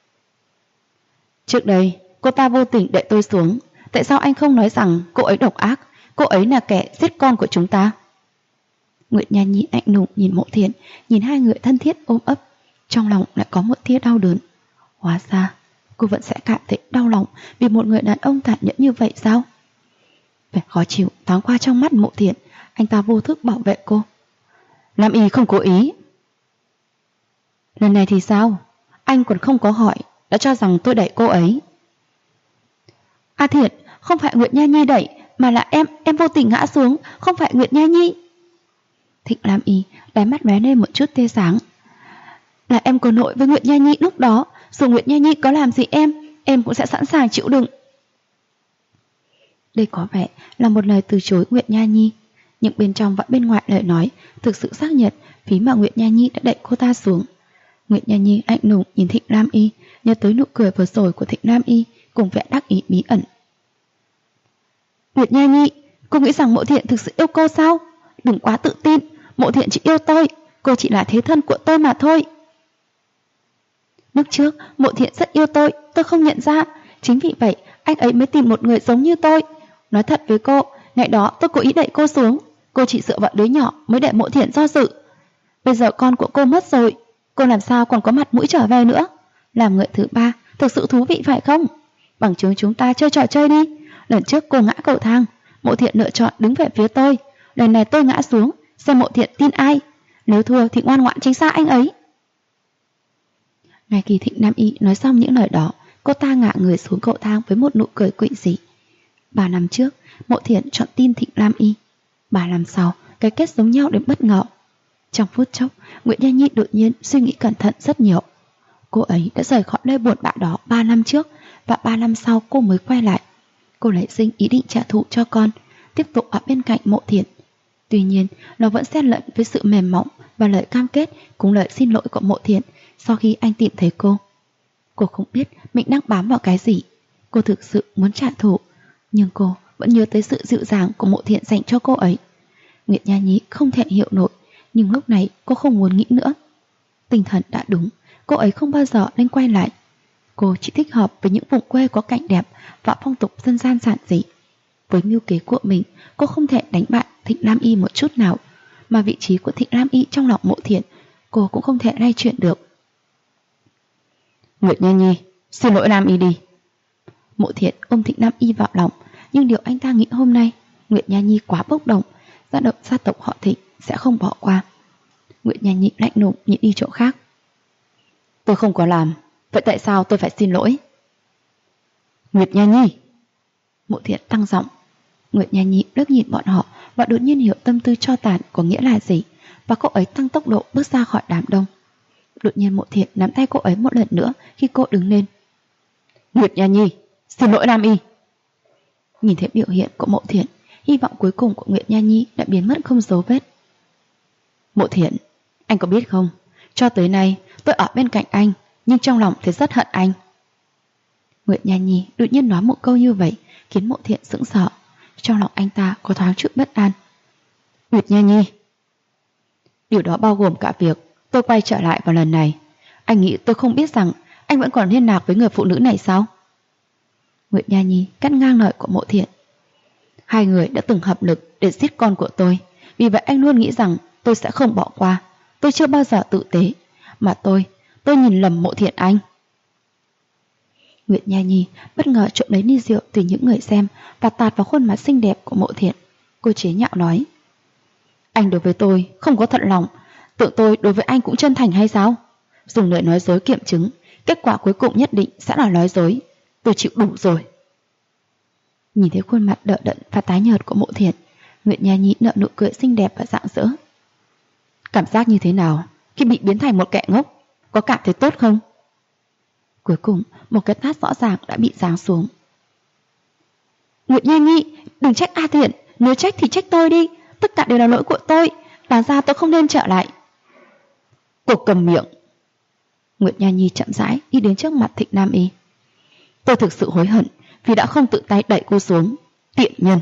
Trước đây, cô ta vô tình đẩy tôi xuống, tại sao anh không nói rằng cô ấy độc ác, cô ấy là kẻ giết con của chúng ta? Nguyệt Nha Nhi lạnh lùng nhìn Mộ Thiện, nhìn hai người thân thiết ôm ấp, trong lòng lại có một tia đau đớn. Hóa ra, cô vẫn sẽ cảm thấy đau lòng vì một người đàn ông tàn nhẫn như vậy sao? Vẻ khó chịu thoáng qua trong mắt Mộ Thiện, anh ta vô thức bảo vệ cô. Lam Y không cố ý. Lần này thì sao? Anh còn không có hỏi, đã cho rằng tôi đẩy cô ấy. A Thiện, không phải Nguyệt Nha Nhi đẩy, mà là em vô tình ngã xuống, không phải Nguyệt Nha Nhi. Thịnh Lam Y đáy mắt lóe lên một chút tia sáng. Là em có lỗi với Nguyệt Nha Nhi lúc đó, dù Nguyệt Nha Nhi có làm gì em cũng sẽ sẵn sàng chịu đựng. Đây có vẻ là một lời từ chối Nguyệt Nha Nhi, nhưng bên trong và bên ngoài lời nói thực sự xác nhận phí mà Nguyệt Nha Nhi đã đẩy cô ta xuống. Nguyệt Nha Nhi lạnh lùng nhìn Thịnh Lam Y, nhớ tới nụ cười vừa rồi của Thịnh Lam Y cùng vẻ đắc ý bí ẩn. Nguyệt Nha Nhi, cô nghĩ rằng Mộ Thiện thực sự yêu cô sao? Đừng quá tự tin, Mộ Thiện chỉ yêu tôi, cô chỉ là thế thân của tôi mà thôi. Lúc trước, Mộ Thiện rất yêu tôi không nhận ra, chính vì vậy anh ấy mới tìm một người giống như tôi. Nói thật với cô, ngày đó tôi cố ý đẩy cô xuống, cô chỉ dựa vào đứa nhỏ mới để Mộ Thiện do dự. Bây giờ con của cô mất rồi, cô làm sao còn có mặt mũi trở về nữa? Làm người thứ ba thực sự thú vị phải không? Bằng chứng chúng ta chơi trò chơi đi. Lần trước cô ngã cầu thang, Mộ Thiện lựa chọn đứng về phía tôi. Lần này tôi ngã xuống, xem Mộ Thiện tin ai. Nếu thua thì ngoan ngoãn tránh xa anh ấy. Ngay khi Thịnh Nam Y nói xong những lời đó, cô ta ngả người xuống cầu thang với một nụ cười quỷ dị. 3 năm trước, Mộ Thiện chọn tin Thịnh Lam Y. 3 năm sau, cái kết giống nhau đến bất ngờ. Trong phút chốc, Nguyệt Nha Nhi đột nhiên suy nghĩ cẩn thận rất nhiều. Cô ấy đã rời khỏi nơi buồn bã đó 3 năm trước, và 3 năm sau cô mới quay lại. Cô nảy sinh ý định trả thù cho con, tiếp tục ở bên cạnh Mộ Thiện. Tuy nhiên, nó vẫn xen lẫn với sự mềm mỏng và lời cam kết cùng lời xin lỗi của Mộ Thiện sau khi anh tìm thấy cô. Cô không biết mình đang bám vào cái gì. Cô thực sự muốn trả thù, nhưng cô vẫn nhớ tới sự dịu dàng của Mộ Thiện dành cho cô ấy. Nguyệt Nha Nhi không thể hiểu nổi, nhưng lúc này cô không muốn nghĩ nữa. Tinh thần đã đúng, cô ấy không bao giờ nên quay lại. Cô chỉ thích hợp với những vùng quê có cảnh đẹp và phong tục dân gian giản dị. Với mưu kế của mình, cô không thể đánh bại Thịnh Lam Y một chút nào, mà vị trí của Thịnh Lam Y trong lòng Mộ Thiện, cô cũng không thể lay chuyển được. Nguyệt Nha Nhi, xin lỗi Lam Y đi. Mộ Thiện ôm Thịnh Lam Y vào lòng, nhưng điều anh ta nghĩ hôm nay, Nguyệt Nha Nhi quá bốc đồng, gia tộc họ Thịnh sẽ không bỏ qua. Nguyệt Nha Nhi lạnh lùng nhìn đi chỗ khác. Tôi không có làm, vậy tại sao tôi phải xin lỗi? Nguyệt Nha Nhi. Mộ Thiện tăng giọng. Nguyệt Nha Nhi liếc nhìn bọn họ và đột nhiên hiểu tâm tư cho tàn có nghĩa là gì, và cô ấy tăng tốc độ bước ra khỏi đám đông. Đột nhiên Mộ Thiện nắm tay cô ấy một lần nữa khi cô đứng lên. Nguyệt Nha Nhi, xin lỗi Nam Y. Nhìn thấy biểu hiện của Mộ Thiện, hy vọng cuối cùng của Nguyệt Nha Nhi đã biến mất không dấu vết. Mộ Thiện, anh có biết không, cho tới nay tôi ở bên cạnh anh, nhưng trong lòng thì rất hận anh. Nguyệt Nha Nhi đột nhiên nói một câu như vậy khiến Mộ Thiện sững sờ. Trong lòng anh ta có thoáng chút bất an. Nguyệt Nha Nhi, điều đó bao gồm cả việc tôi quay trở lại vào lần này. Anh nghĩ tôi không biết rằng anh vẫn còn liên lạc với người phụ nữ này sao? Nguyệt Nha Nhi cắt ngang lời của Mộ Thiện. Hai người đã từng hợp lực để giết con của tôi, vì vậy anh luôn nghĩ rằng tôi sẽ không bỏ qua. Tôi chưa bao giờ tự tế. Mà tôi nhìn lầm Mộ Thiện anh. Nguyệt Nha Nhi bất ngờ trộm lấy ly rượu từ những người xem và tạt vào khuôn mặt xinh đẹp của Mộ Thiện. Cô chế nhạo nói: Anh đối với tôi không có thật lòng, tưởng tôi đối với anh cũng chân thành hay sao? Dùng lời nói dối kiểm chứng, kết quả cuối cùng nhất định sẽ là nói dối. Tôi chịu đủ rồi. Nhìn thấy khuôn mặt đờ đẫn và tái nhợt của Mộ Thiện, Nguyệt Nha Nhi nở nụ cười xinh đẹp và rạng rỡ. Cảm giác như thế nào khi bị biến thành một kẻ ngốc? Có cảm thấy tốt không? Cuối cùng một cái tát rõ ràng đã bị giáng xuống. Nguyệt Nha Nhi, đừng trách A Thiện. Nếu trách thì trách tôi đi. Tất cả đều là lỗi của tôi. Đáng ra tôi không nên trở lại. Cô cầm miệng. Nguyệt Nha Nhi chậm rãi đi đến trước mặt Thịnh Nam Y. Tôi thực sự hối hận vì đã không tự tay đẩy cô xuống. Tiện nhân.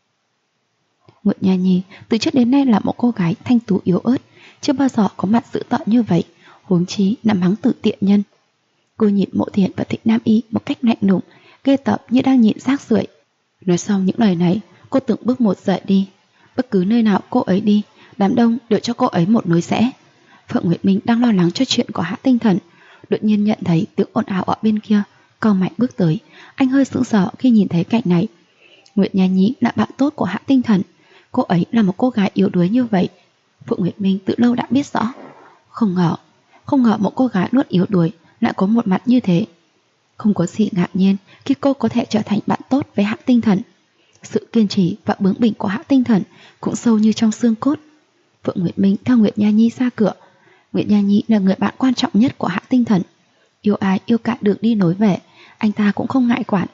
Nguyệt Nha Nhi từ trước đến nay là một cô gái thanh tú yếu ớt, chưa bao giờ có mặt dữ tợn như vậy, huống chí nằm mắng từ tiện nhân. Cô nhìn Mộ Thiện và Thịnh Nam Y một cách lạnh lùng, ghê tởm như đang nhìn rác rưởi. Nói xong những lời này, cô từng bước một rời đi. Bất cứ nơi nào cô ấy đi, đám đông đều cho cô ấy một nối rẽ. Phượng Nguyệt Minh đang lo lắng cho chuyện của Hạ Tinh Thần, đột nhiên nhận thấy tiếng ồn ào ở bên kia, cau mày bước tới. Anh hơi sững sờ khi nhìn thấy cảnh này. Nguyệt Nha Nhi là bạn tốt của Hạ Tinh Thần. Cô ấy là một cô gái yếu đuối như vậy, Phượng Nguyệt Minh từ lâu đã biết rõ. Không ngờ một cô gái luôn yếu đuối lại có một mặt như thế. Không có gì ngạc nhiên khi cô có thể trở thành bạn tốt với Hạ Tinh Thần. Sự kiên trì và bướng bỉnh của Hạ Tinh Thần cũng sâu như trong xương cốt. Phượng Nguyệt Minh theo Nguyệt Nha Nhi ra cửa. Nguyệt Nha Nhi là người bạn quan trọng nhất của Hạ Tinh Thần. Yêu ai yêu cả đường đi nối về, anh ta cũng không ngại quản.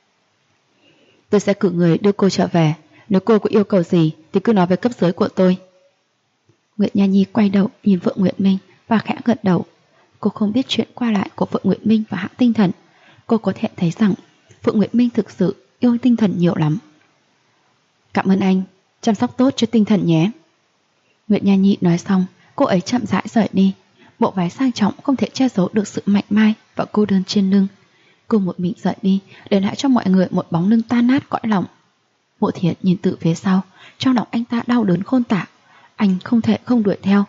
Tôi sẽ cử người đưa cô trở về. Nếu cô có yêu cầu gì thì cứ nói với cấp dưới của tôi. Nguyệt Nha Nhi quay đầu nhìn Phượng Nguyệt Minh và khẽ gật đầu. Cô không biết chuyện qua lại của Phượng Nguyệt Minh và Hạ Tinh Thần. Cô có thể thấy rằng Phượng Nguyệt Minh thực sự yêu Tinh Thần nhiều lắm. Cảm ơn anh, chăm sóc tốt cho Tinh Thần nhé. Nguyệt Nha Nhi nói xong, cô ấy chậm rãi rời đi. Bộ váy sang trọng không thể che giấu được sự mạnh mai và cô đơn trên lưng. Cô một mình rời đi, để lại cho mọi người một bóng lưng tan nát cõi lòng. Mộ Thiện nhìn từ phía sau, trong lòng anh ta đau đớn khôn tả. Anh không thể không đuổi theo.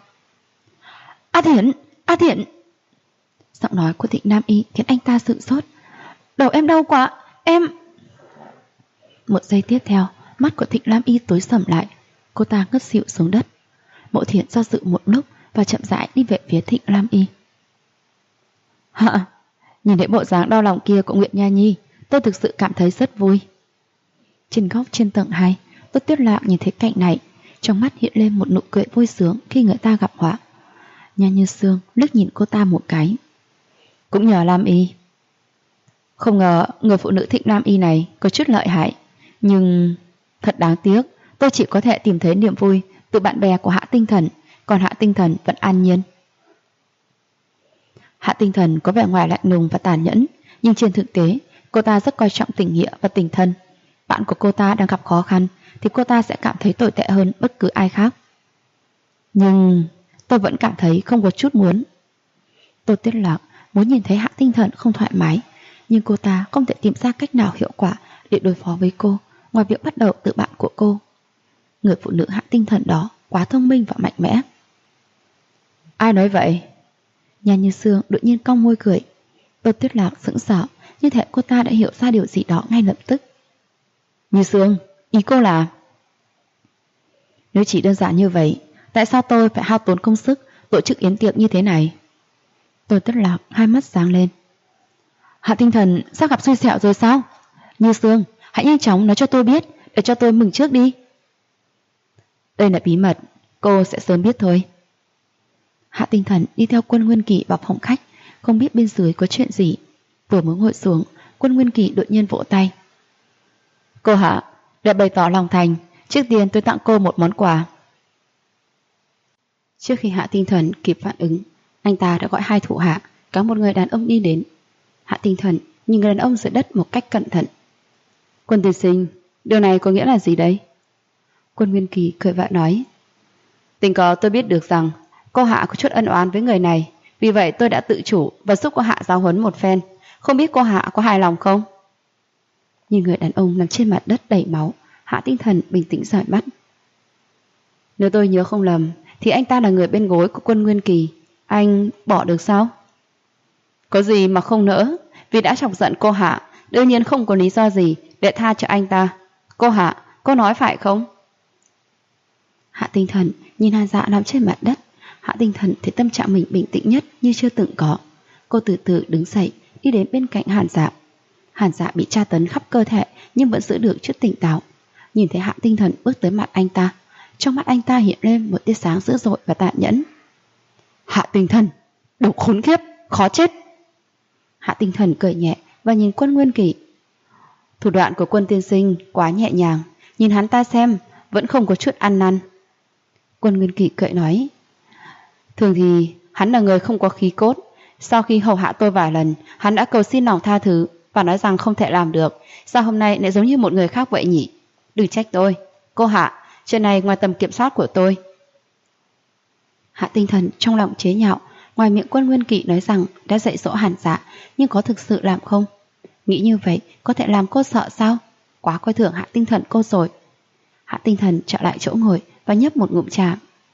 A Thiện, A Thiện! Giọng nói của Thịnh Nam Y khiến anh ta sửng sốt. Đầu em đau quá, em... Một giây tiếp theo, mắt của Thịnh Nam Y tối sầm lại. Cô ta ngất xỉu xuống đất. Mộ Thiện do dự một lúc và chậm rãi đi về phía Thịnh Nam Y. Hả? Nhìn thấy bộ dáng đau lòng kia của Nguyệt Nha Nhi, tôi thực sự cảm thấy rất vui. Trên góc trên tầng 2, Tốt Tuyết Lạc nhìn thấy cảnh này, trong mắt hiện lên một nụ cười vui sướng khi người ta gặp họa. Nha Như Sương liếc nhìn cô ta một cái. Cũng nhờ Lam Y. Không ngờ người phụ nữ Thịnh Lam Y này có chút lợi hại, nhưng thật đáng tiếc, tôi chỉ có thể tìm thấy niềm vui từ bạn bè của Hạ Tinh Thần, còn Hạ Tinh Thần vẫn an nhiên. Hạ Tinh Thần có vẻ ngoài lạnh lùng và tàn nhẫn, nhưng trên thực tế, cô ta rất coi trọng tình nghĩa và tình thân. Bạn của cô ta đang gặp khó khăn thì cô ta sẽ cảm thấy tồi tệ hơn bất cứ ai khác. Nhưng tôi vẫn cảm thấy không có chút muốn. Tô Tuyết Lạc muốn nhìn thấy Hạ Tinh Thần không thoải mái, nhưng cô ta không thể tìm ra cách nào hiệu quả để đối phó với cô, ngoài việc bắt đầu từ bạn của cô. Người phụ nữ Hạ Tinh Thần đó quá thông minh và mạnh mẽ. Ai nói vậy? Nha Như Sương đột nhiên cong môi cười. Tô Tuyết Lạc sững sờ, như thể cô ta đã hiểu ra điều gì đó ngay lập tức. Như Sương, ý cô là... Nếu chỉ đơn giản như vậy, tại sao tôi phải hao tốn công sức tổ chức yến tiệc như thế này? Tô Tuyết Lạc hai mắt sáng lên. Hạ Tinh Thần sắp gặp xui xẻo rồi sao? Như Sương, hãy nhanh chóng nói cho tôi biết, để cho tôi mừng trước đi. Đây là bí mật, cô sẽ sớm biết thôi. Hạ Tinh Thần đi theo Quân Nguyên Kỳ vào phòng khách, không biết bên dưới có chuyện gì. Vừa mới ngồi xuống, Quân Nguyên Kỳ đột nhiên vỗ tay. Cô Hạ, để bày tỏ lòng thành, trước tiên tôi tặng cô một món quà. Trước khi Hạ Tinh Thần kịp phản ứng, anh ta đã gọi hai thủ hạ, kéo một người đàn ông đi đến. Hạ Tinh Thần nhìn người đàn ông dưới đất một cách cẩn thận. Quân tiên sinh, điều này có nghĩa là gì đây? Quân Nguyên Kỳ cười vã nói. Tình cờ tôi biết được rằng cô Hạ có chút ân oán với người này, vì vậy tôi đã tự chủ và giúp cô Hạ giáo huấn một phen. Không biết cô Hạ có hài lòng không? Nhìn người đàn ông nằm trên mặt đất đầy máu, Hạ Tinh Thần bình tĩnh rời mắt. Nếu tôi nhớ không lầm thì anh ta là người bên gối của Quân Nguyên Kỳ. Anh bỏ được sao? Có gì mà không nỡ, vì đã chọc giận cô Hạ, đương nhiên không có lý do gì để tha cho anh ta. Cô Hạ, cô nói phải không? Hạ Tinh Thần nhìn Hàn Dạ nằm trên mặt đất. Hạ Tinh Thần thấy tâm trạng mình bình tĩnh nhất như chưa từng có. Cô từ từ đứng dậy, đi đến bên cạnh Hàn Dạ. Hàn Dạ bị tra tấn khắp cơ thể nhưng vẫn giữ được chút tỉnh táo. Nhìn thấy Hạ Tinh Thần bước tới mặt anh ta, trong mắt anh ta hiện lên một tia sáng dữ dội và tàn nhẫn. Hạ Tinh Thần, đồ khốn kiếp, khó chết. Hạ Tinh Thần cười nhẹ và nhìn Quân Nguyên Kỳ. Thủ đoạn của Quân tiên sinh quá nhẹ nhàng, nhìn hắn ta xem, vẫn không có chút ăn năn. Quân Nguyên Kỳ cười nói, thường thì hắn là người không có khí cốt. Sau khi hầu hạ tôi vài lần, hắn đã cầu xin lòng tha thứ và nói rằng không thể làm được. Sao hôm nay lại giống như một người khác vậy nhỉ? Đừng trách tôi. Cô Hạ, chuyện này ngoài tầm kiểm soát của tôi. Hạ Tinh Thần trong lòng chế nhạo. Ngoài miệng Quân Nguyên Kỳ nói rằng đã dạy dỗ Hàn Dạ, nhưng có thực sự làm không? Nghĩ như vậy có thể làm cô sợ sao? Quá coi thường Hạ Tinh Thần cô rồi. Hạ Tinh Thần trở lại chỗ ngồi và nhấp một ngụm trà.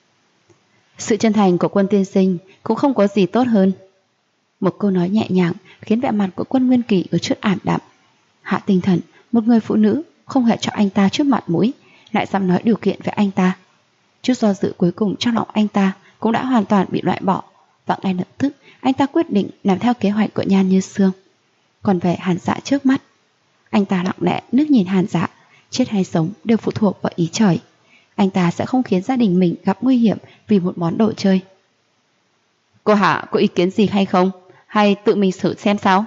Sự chân thành của Quân tiên sinh cũng không có gì tốt hơn. Một câu nói nhẹ nhàng khiến vẻ mặt của Quân Nguyên Kỳ có chút ảm đạm. Hạ Tinh Thần, một người phụ nữ không hề cho anh ta chút mặt mũi, lại dám nói điều kiện với anh ta. Chút do dự cuối cùng trong lòng anh ta cũng đã hoàn toàn bị loại bỏ, và ngay lập tức anh ta quyết định làm theo kế hoạch của Nhan Như Sương. Còn về Hàn Dạ trước mắt, anh ta lặng lẽ nước nhìn Hàn Dạ, chết hay sống đều phụ thuộc vào ý trời. Anh ta sẽ không khiến gia đình mình gặp nguy hiểm vì một món đồ chơi. Cô Hạ có ý kiến gì hay không? Hay tự mình thử xem sao?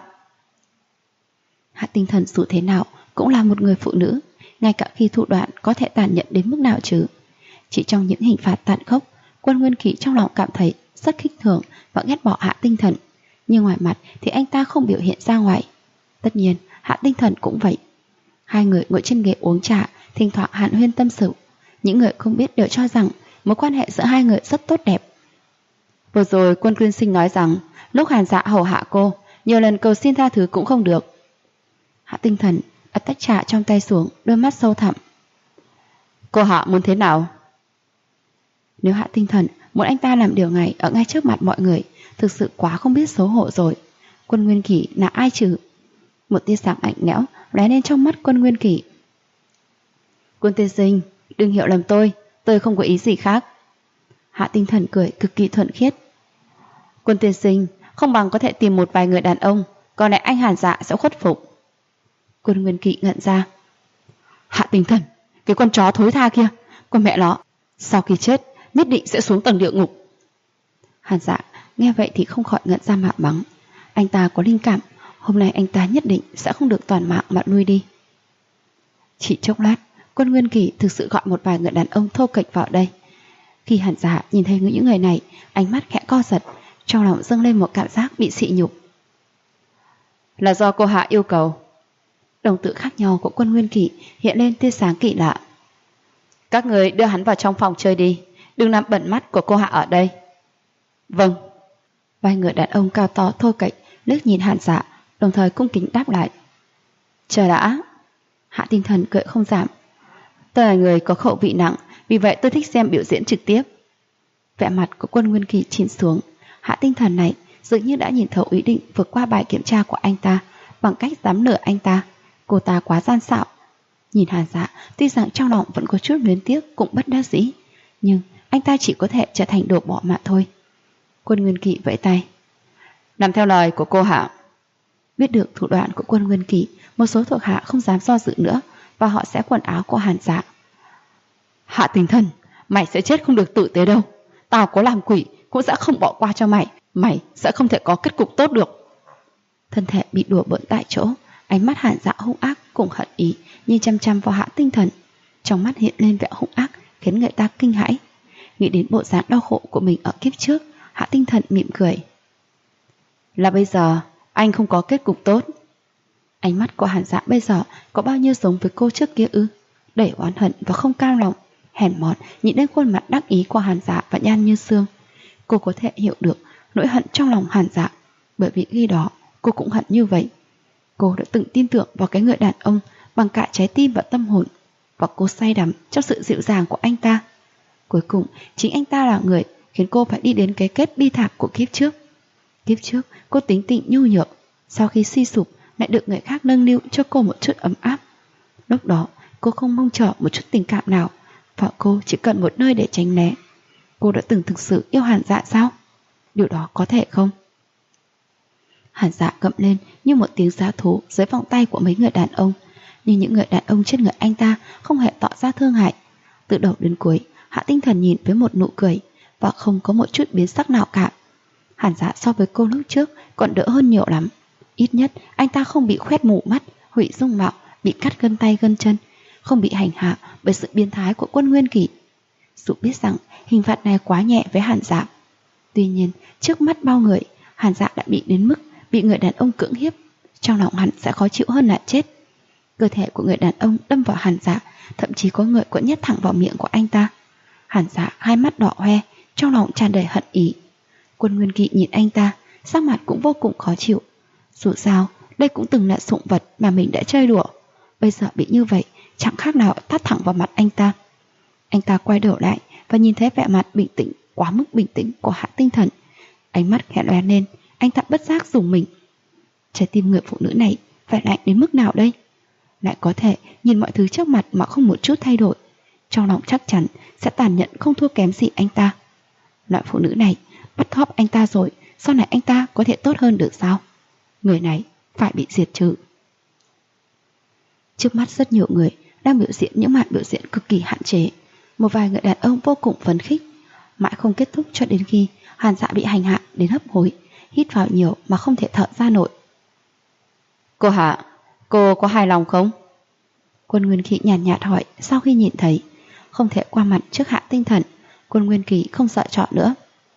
Hạ Tinh Thần dù thế nào cũng là một người phụ nữ, ngay cả khi thủ đoạn có thể tàn nhẫn đến mức nào chứ. Chỉ trong những hình phạt tàn khốc, Quân Nguyên Kỳ trong lòng cảm thấy rất khinh thường và ghét bỏ Hạ Tinh Thần, nhưng ngoài mặt thì anh ta không biểu hiện ra ngoài. Tất nhiên Hạ Tinh Thần cũng vậy. Hai người ngồi trên ghế uống trà, thỉnh thoảng hàn huyên tâm sự. Những người không biết đều cho rằng mối quan hệ giữa hai người rất tốt đẹp. Vừa rồi Quân Quyên Sinh nói rằng lúc Hàn Dạ hầu hạ cô, nhiều lần cầu xin tha thứ cũng không được. Hạ Tinh Thần đặt tách trà trong tay xuống, đôi mắt sâu thẳm. Cô Hạ muốn thế nào? Nếu Hạ Tinh Thần muốn anh ta làm điều này ở ngay trước mặt mọi người, thực sự quá không biết xấu hổ rồi. Quân Nguyên Kỳ là ai chứ? Một tia sáng lạnh lẽo lóe lên trong mắt Quân Nguyên Kỳ. Quân tiên sinh, đừng hiểu lầm tôi không có ý gì khác. Hạ Tinh Thần cười cực kỳ thuần khiết. Quân tiên sinh, không bằng có thể tìm một vài người đàn ông, có lẽ anh Hàn Dạ sẽ khuất phục. Quân Nguyên Kỳ ngẩn ra. Hạ Tinh Thần, cái con chó thối tha kia, con mẹ nó, sau khi chết nhất định sẽ xuống tầng địa ngục. Hàn Dạ nghe vậy thì không khỏi ngẩn ra mà mắng. Anh ta có linh cảm, hôm nay anh ta nhất định sẽ không được toàn mạng mà nuôi đi. Chỉ chốc lát, Quân Nguyên Kỳ thực sự gọi một vài người đàn ông thô kệch vào đây. Khi Hàn Dạ nhìn thấy những người này, ánh mắt khẽ co giật, trong lòng dâng lên một cảm giác bị sỉ nhục. Là do cô Hạ yêu cầu. Đồng tử khác nhau của Quân Nguyên Kỳ hiện lên tia sáng kỳ lạ. Các người đưa hắn vào trong phòng chơi đi, đừng làm bẩn mắt của cô Hạ ở đây. Vâng. Vài người đàn ông cao to thô kệch liếc nhìn Hàn Dạ, đồng thời cung kính đáp lại. Chờ đã. Hạ Tinh Thần cười không giảm. Tôi là người có khẩu vị nặng, vì vậy tôi thích xem biểu diễn trực tiếp. Vẻ mặt của Quân Nguyên Kỳ chìm xuống. Hạ Tinh Thần này dường như đã nhìn thấu ý định vượt qua bài kiểm tra của anh ta bằng cách dám lừa anh ta. Cô ta quá gian xạo. Nhìn Hàn Dạ, tuy rằng trong lòng vẫn có chút luyến tiếc cũng bất đắc dĩ, nhưng anh ta chỉ có thể trở thành đồ bỏ mà thôi. Quân Nguyên Kỳ vẫy tay. Làm theo lời của cô Hạ. Biết được thủ đoạn của Quân Nguyên Kỳ, một số thuộc hạ không dám do dự nữa, và họ sẽ quần áo của Hàn Dạ. Hạ Tinh Thần, mày sẽ chết không được tử tế đâu. Tao có làm quỷ cũng sẽ không bỏ qua cho mày. Mày sẽ không thể có kết cục tốt được. Thân thể bị đùa bỡn tại chỗ, ánh mắt Hàn Dạ hung ác cùng hận ý nhìn chăm chăm vào Hạ Tinh Thần. Trong mắt hiện lên vẻ hung ác khiến người ta kinh hãi. Nghĩ đến bộ dáng đau khổ của mình ở kiếp trước, Hạ Tinh Thần mỉm cười. Là bây giờ anh không có kết cục tốt. Ánh mắt của Hàn Dạ bây giờ có bao nhiêu giống với cô trước kia ư? Đầy oán hận và không cam lòng, hèn mọn nhìn đến khuôn mặt đắc ý của Hàn Dạ và Nhan Như Sương. Cô có thể hiểu được nỗi hận trong lòng Hàn Dạ, bởi vì khi đó cô cũng hận như vậy. Cô đã từng tin tưởng vào cái người đàn ông bằng cả trái tim và tâm hồn, và cô say đắm trong sự dịu dàng của anh ta. Cuối cùng, chính anh ta là người khiến cô phải đi đến cái kết bi thảm của kiếp trước. Kiếp trước, cô tính tình nhu nhược, sau khi suy sụp lại được người khác nâng niu cho cô một chút ấm áp. Lúc đó, cô không mong chờ một chút tình cảm nào, và cô chỉ cần một nơi để tránh né. Cô đã từng thực sự yêu Hàn Dạ sao? Điều đó có thể không? Hàn Dạ gầm lên như một tiếng giá thú dưới vòng tay của mấy người đàn ông, nhưng những người đàn ông trên người anh ta không hề tỏ ra thương hại. Từ đầu đến cuối, Hạ Tinh Thần nhìn với một nụ cười và không có một chút biến sắc nào cả. Hàn Dạ so với cô lúc trước còn đỡ hơn nhiều lắm. Ít nhất anh ta không bị khoét mù mắt, hủy dung mạo, bị cắt gân tay gân chân, không bị hành hạ bởi sự biến thái của Quân Nguyên Kỷ. Dù biết rằng hình phạt này quá nhẹ với Hàn Dạ, tuy nhiên trước mắt bao người, Hàn Dạ đã bị đến mức bị người đàn ông cưỡng hiếp, trong lòng hắn sẽ khó chịu hơn là chết. Cơ thể của người đàn ông đâm vào Hàn Dạ, thậm chí có người quật nhét thẳng vào miệng của anh ta. Hàn Dạ hai mắt đỏ hoe, trong lòng tràn đầy hận ý. Quân Nguyên Kỵ nhìn anh ta, sắc mặt cũng vô cùng khó chịu. Dù sao, đây cũng từng là sủng vật mà mình đã chơi đùa, bây giờ bị như vậy chẳng khác nào tát thẳng vào mặt anh ta. Anh ta quay đầu lại và nhìn thấy vẻ mặt bình tĩnh, quá mức bình tĩnh của Hạ Tinh Thần. Ánh mắt khẽ lóe lên, anh ta bất giác rùng mình. Trái tim người phụ nữ này phải lạnh đến mức nào đây? Lại có thể nhìn mọi thứ trước mặt mà không một chút thay đổi, trong lòng chắc chắn sẽ tàn nhẫn không thua kém gì anh ta. Loại phụ nữ này bắt thóp anh ta rồi, sau này anh ta có thể tốt hơn được sao? Người này phải bị diệt trừ. Trước mắt rất nhiều người đang biểu diễn những màn biểu diễn cực kỳ hạn chế. Một vài người đàn ông vô cùng phấn khích, mãi không kết thúc cho đến khi Hàn Dạ bị hành hạ đến hấp hối, hít vào nhiều mà không thể thở ra nổi. Cô Hạ, cô có hài lòng không? Quân Nguyên Kỵ nhàn nhạt hỏi sau khi nhìn thấy. Không thể qua mặt trước Hạ Tinh Thần, Quân Nguyên Kỵ không sợ chọn nữa.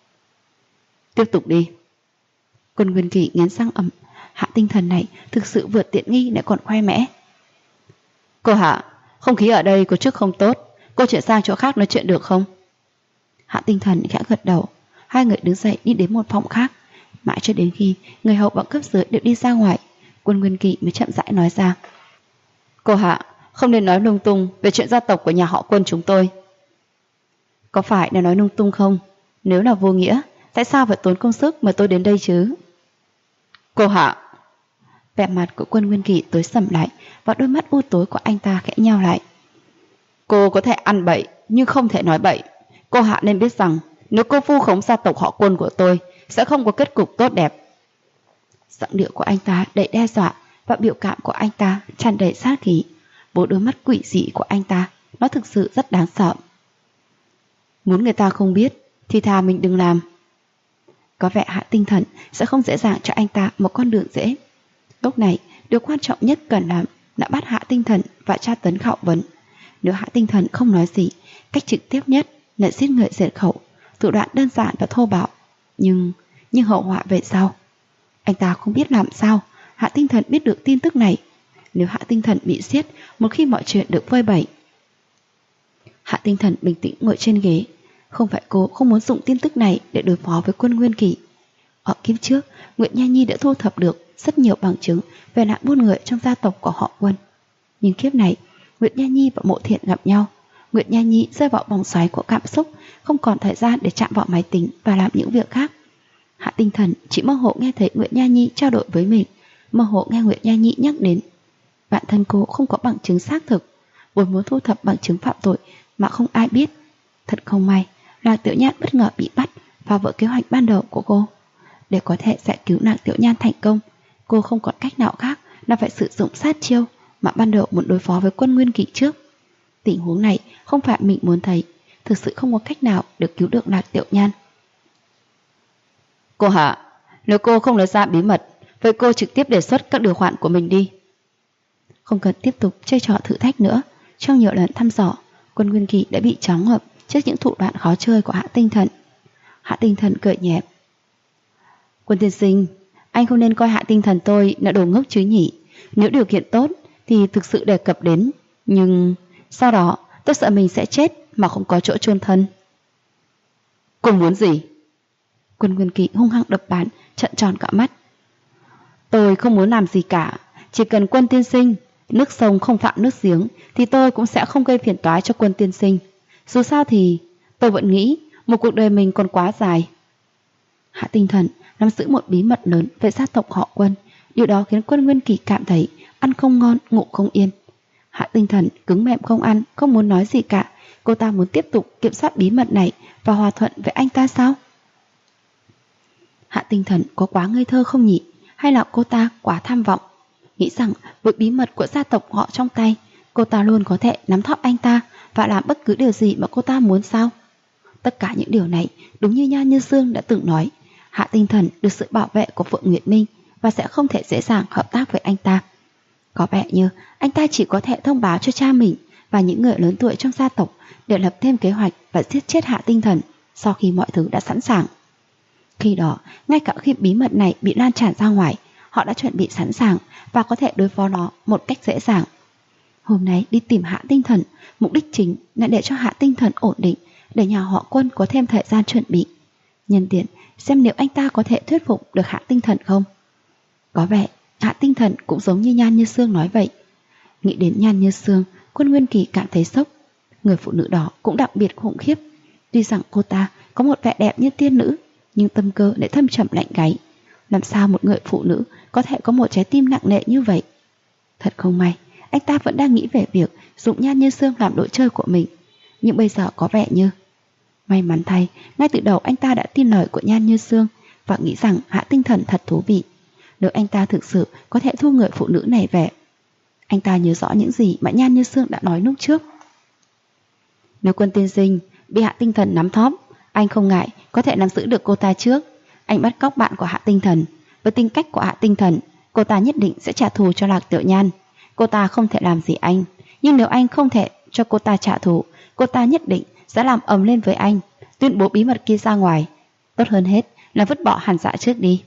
Tiếp tục đi. Quân Nguyên Kỵ nghiến răng ầm, Hạ Tinh Thần này thực sự vượt tiện nghi lại còn khoe mẽ. Cô Hạ, không khí ở đây có chút không tốt, cô chuyển sang chỗ khác nói chuyện được không? Hạ Tinh Thần khẽ gật đầu. Hai người đứng dậy đi đến một phòng khác. Mãi cho đến khi người hầu bọn cấp dưới đều đi ra ngoài, Quân Nguyên Kỵ mới chậm rãi nói ra. Cô Hạ, không nên nói lung tung về chuyện gia tộc của nhà họ Quân chúng tôi. Có phải là nói lung tung không? Nếu là vô nghĩa, tại sao phải tốn công sức mà tôi đến đây chứ? Cô Hạ. Vẻ mặt của Quân Nguyên Kỵ tối sầm lại và đôi mắt u tối của anh ta khẽ nheo lại. Cô có thể ăn bậy nhưng không thể nói bậy. Cô Hạ nên biết rằng nếu cô vu khống gia tộc họ Quân của tôi sẽ không có kết cục tốt đẹp. Giọng điệu của anh ta đầy đe dọa và biểu cảm của anh ta tràn đầy sát khí. Bốn đôi mắt quỷ dị của anh ta, nó thực sự rất đáng sợ. Muốn người ta không biết thì thà mình đừng làm. Có vẻ Hạ Tinh Thần sẽ không dễ dàng cho anh ta một con đường dễ. Lúc này, điều quan trọng nhất cần làm là bắt Hạ Tinh Thần và tra tấn khảo vấn. Nếu Hạ Tinh Thần không nói gì, cách trực tiếp nhất là giết người diệt khẩu, thủ đoạn đơn giản và thô bạo. Nhưng hậu họa về sau, anh ta không biết làm sao Hạ Tinh Thần biết được tin tức này. Nếu Hạ Tinh Thần bị giết một khi mọi chuyện được phơi bày. Hạ Tinh Thần bình tĩnh ngồi trên ghế. Không phải cô không muốn dùng tin tức này để đối phó với Quân Nguyên Kỵ. Ở kiếp trước, Nguyệt Nha Nhi đã thu thập được rất nhiều bằng chứng về nạn buôn người trong gia tộc của họ Quân. Nhưng kiếp này, Nguyệt Nha Nhi và Mộ Thiện gặp nhau. Nguyệt Nha Nhi rơi vào vòng xoáy của cảm xúc, không còn thời gian để chạm vào máy tính và làm những việc khác. Hạ Tinh Thần chỉ mơ hồ nghe thấy Nguyệt Nha Nhi trao đổi với mình, mơ hồ nghe Nguyệt Nha Nhi nhắc đến. Bản thân cô không có bằng chứng xác thực, vốn muốn thu thập bằng chứng phạm tội mà không ai biết. Thật không may, Lạc Tiểu Nhan bất ngờ bị bắt và vỡ kế hoạch ban đầu của cô. Để có thể giải cứu Lạc Tiểu Nhan thành công, cô không còn cách nào khác là phải sử dụng sát chiêu mà ban đầu muốn đối phó với Quân Nguyên Kỵ trước. Tình huống này không phải mình muốn thấy, thực sự không có cách nào được cứu được Lạc Tiểu Nhan. Cô Hạ, nếu cô không nói ra bí mật, vậy cô trực tiếp đề xuất các điều khoản của mình đi. Không cần tiếp tục chơi trò thử thách nữa. Trong nhiều lần thăm dò, Quân Nguyên Kỵ đã bị choáng ngợp trước những thủ đoạn khó chơi của Hạ Tinh Thần. Hạ Tinh Thần cười nhẹ. Quân tiên sinh, anh không nên coi Hạ Tinh Thần tôi là đồ ngốc chứ nhỉ. Nếu điều kiện tốt thì thực sự đề cập đến, nhưng sau đó tôi sợ mình sẽ chết mà không có chỗ chôn thân. Cô muốn gì? Quân Nguyên Kỵ hung hăng đập bàn, trợn tròn cả mắt. Tôi không muốn làm gì cả, chỉ cần Quân tiên sinh nước sông không phạm nước giếng thì tôi cũng sẽ không gây phiền toái cho Quân tiên sinh. Dù sao thì Tôi vẫn nghĩ một cuộc đời mình còn quá dài. Hạ Tinh Thần nắm giữ một bí mật lớn về gia tộc họ Quân. Điều đó khiến Quân Nguyên Kỳ cảm thấy ăn không ngon, ngủ không yên. Hạ Tinh Thần cứng mẹm không ăn, không muốn nói gì cả. Cô ta muốn tiếp tục kiểm soát bí mật này và hòa thuận với anh ta sao? Hạ Tinh Thần có quá ngây thơ không nhỉ? Hay là cô ta quá tham vọng, nghĩ rằng với bí mật của gia tộc họ trong tay, cô ta luôn có thể nắm thóp anh ta và làm bất cứ điều gì mà cô ta muốn sao? Tất cả những điều này đúng như Nhan Như Sương đã từng nói, Hạ Tinh Thần được sự bảo vệ của Phượng Nguyệt Minh và sẽ không thể dễ dàng hợp tác với anh ta. Có vẻ như anh ta chỉ có thể thông báo cho cha mình và những người lớn tuổi trong gia tộc để lập thêm kế hoạch và giết chết Hạ Tinh Thần sau khi mọi thứ đã sẵn sàng. Khi đó, ngay cả khi bí mật này bị lan tràn ra ngoài, họ đã chuẩn bị sẵn sàng và có thể đối phó nó một cách dễ dàng. Hôm nay đi tìm Hạ Tinh Thần, mục đích chính là để cho Hạ Tinh Thần ổn định, để nhà họ Quân có thêm thời gian chuẩn bị. Nhân tiện xem nếu anh ta có thể thuyết phục được Hạ Tinh Thần không. Có vẻ Hạ Tinh Thần cũng giống như Nhan Như Sương nói vậy. Nghĩ đến Nhan Như Sương, Quân Nguyên Kỳ cảm thấy sốc. Người phụ nữ đó cũng đặc biệt khủng khiếp. Tuy rằng cô ta có một vẻ đẹp như tiên nữ, nhưng tâm cơ lại thâm trầm lạnh gáy. Làm sao một người phụ nữ có thể có một trái tim nặng nề như vậy? Thật không may, anh ta vẫn đang nghĩ về việc dùng Nhan Như Sương làm đội chơi của mình. Nhưng bây giờ có vẻ như... May mắn thay, ngay từ đầu anh ta đã tin lời của Nhan Như Sương và nghĩ rằng Hạ Tinh Thần thật thú vị. Nếu anh ta thực sự có thể thu người phụ nữ này về. Anh ta nhớ rõ những gì mà Nhan Như Sương đã nói lúc trước. Nếu Quân tiên sinh bị Hạ Tinh Thần nắm thóp, anh không ngại có thể nắm giữ được cô ta trước. Anh bắt cóc bạn của Hạ Tinh Thần. Với tính cách của Hạ Tinh Thần, cô ta nhất định sẽ trả thù cho Lạc Tiểu Nhan. Cô ta không thể làm gì anh, nhưng nếu anh không thể cho cô ta trả thù, cô ta nhất định sẽ làm ầm lên với anh, tuyên bố bí mật kia ra ngoài. Tốt hơn hết là vứt bỏ Hàn Dạ trước đi.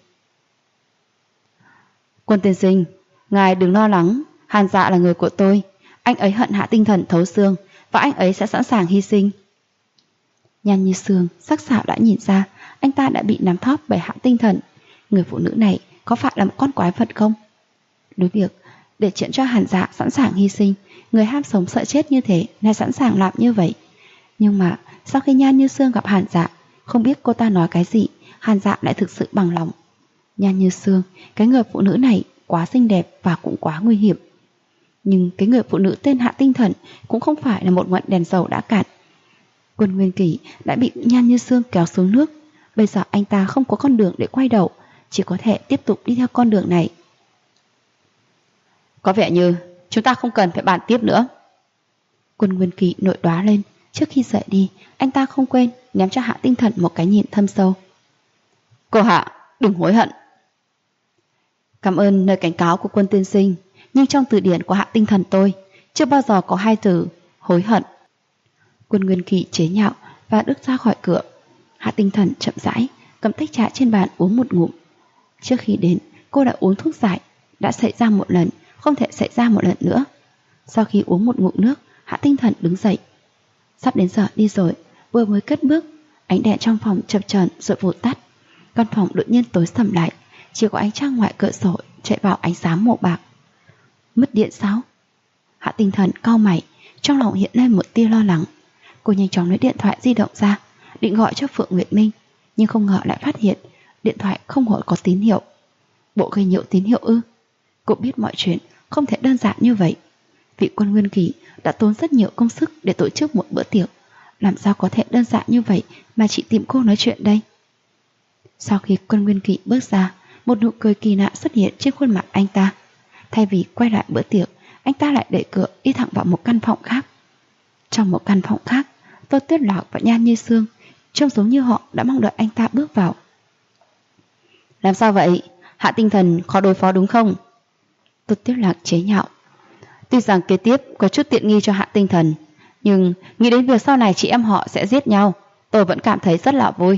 Quân tiên sinh, ngài đừng lo lắng, Hàn Dạ là người của tôi. Anh ấy hận Hạ Tinh Thần thấu xương và anh ấy sẽ sẵn sàng hy sinh. Nhan Như Sương sắc sảo đã nhìn ra anh ta đã bị nắm thóp bởi Hạ Tinh Thần. Người phụ nữ này có phải là một con quái vật không? Đối việc để chuyện cho Hàn Dạ sẵn sàng hy sinh, người ham sống sợ chết như thế là sẵn sàng làm như vậy. Nhưng mà sau khi Nhan Như Sương gặp Hàn Dạ, không biết cô ta nói cái gì, Hàn Dạ lại thực sự bằng lòng. Nhan Như Sương, cái người phụ nữ này quá xinh đẹp và cũng quá nguy hiểm. Nhưng cái người phụ nữ tên Hạ Tinh Thần cũng không phải là một ngọn đèn dầu đã cạn. Quân Nguyên Kỳ đã bị Nhan Như Sương kéo xuống nước. Bây giờ anh ta không có con đường để quay đầu, chỉ có thể tiếp tục đi theo con đường này. Có vẻ như chúng ta không cần phải bàn tiếp nữa. Quân Nguyên Kỳ nội đoá lên. Trước khi rời đi, anh ta không quên ném cho Hạ Tinh Thần một cái nhìn thâm sâu. Cô Hạ, đừng hối hận. Cảm ơn lời cảnh cáo của Quân tiên sinh, nhưng trong từ điển của Hạ Tinh Thần tôi chưa bao giờ có hai từ hối hận. Quân Nguyên Kỳ chế nhạo và bước ra khỏi cửa. Hạ Tinh Thần chậm rãi cầm tách trà trên bàn uống một ngụm. Trước khi đến, cô đã uống thuốc giải. Đã xảy ra một lần, không thể xảy ra một lần nữa. Sau khi uống một ngụm nước, Hạ Tinh Thần đứng dậy. Sắp đến giờ đi rồi, vừa mới cất bước, ánh đèn trong phòng chập chờn rồi vụt tắt. Căn phòng đột nhiên tối sầm lại, chỉ có ánh trăng ngoài cửa sổ chạy vào ánh sáng màu bạc. Mất điện sao? Hạ Tinh Thần cau mày, trong lòng hiện lên một tia lo lắng. Cô nhanh chóng lấy điện thoại di động ra, định gọi cho Phượng Nguyệt Minh, nhưng không ngờ lại phát hiện điện thoại không hề có tín hiệu. Bộ gây nhiễu tín hiệu ư? Cô biết mọi chuyện không thể đơn giản như vậy. Vị Quân Nguyên Kỳ đã tốn rất nhiều công sức để tổ chức một bữa tiệc, làm sao có thể đơn giản như vậy mà chị tìm cô nói chuyện đây? Sau khi Quân Nguyên Kỳ bước ra, một nụ cười kỳ lạ xuất hiện trên khuôn mặt anh ta. Thay vì quay lại bữa tiệc, anh ta lại đẩy cửa đi thẳng vào một căn phòng khác. Trong một căn phòng khác, Tô Tuyết Lạc và Nhan Như Sương trông giống như họ đã mong đợi anh ta bước vào. Làm sao vậy? Hạ Tinh Thần khó đối phó đúng không? Tô Tuyết Lạc chế nhạo. Tuy rằng kế tiếp có chút tiện nghi cho Hạ Tinh Thần, nhưng nghĩ đến việc sau này chị em họ sẽ giết nhau, tôi vẫn cảm thấy rất là vui.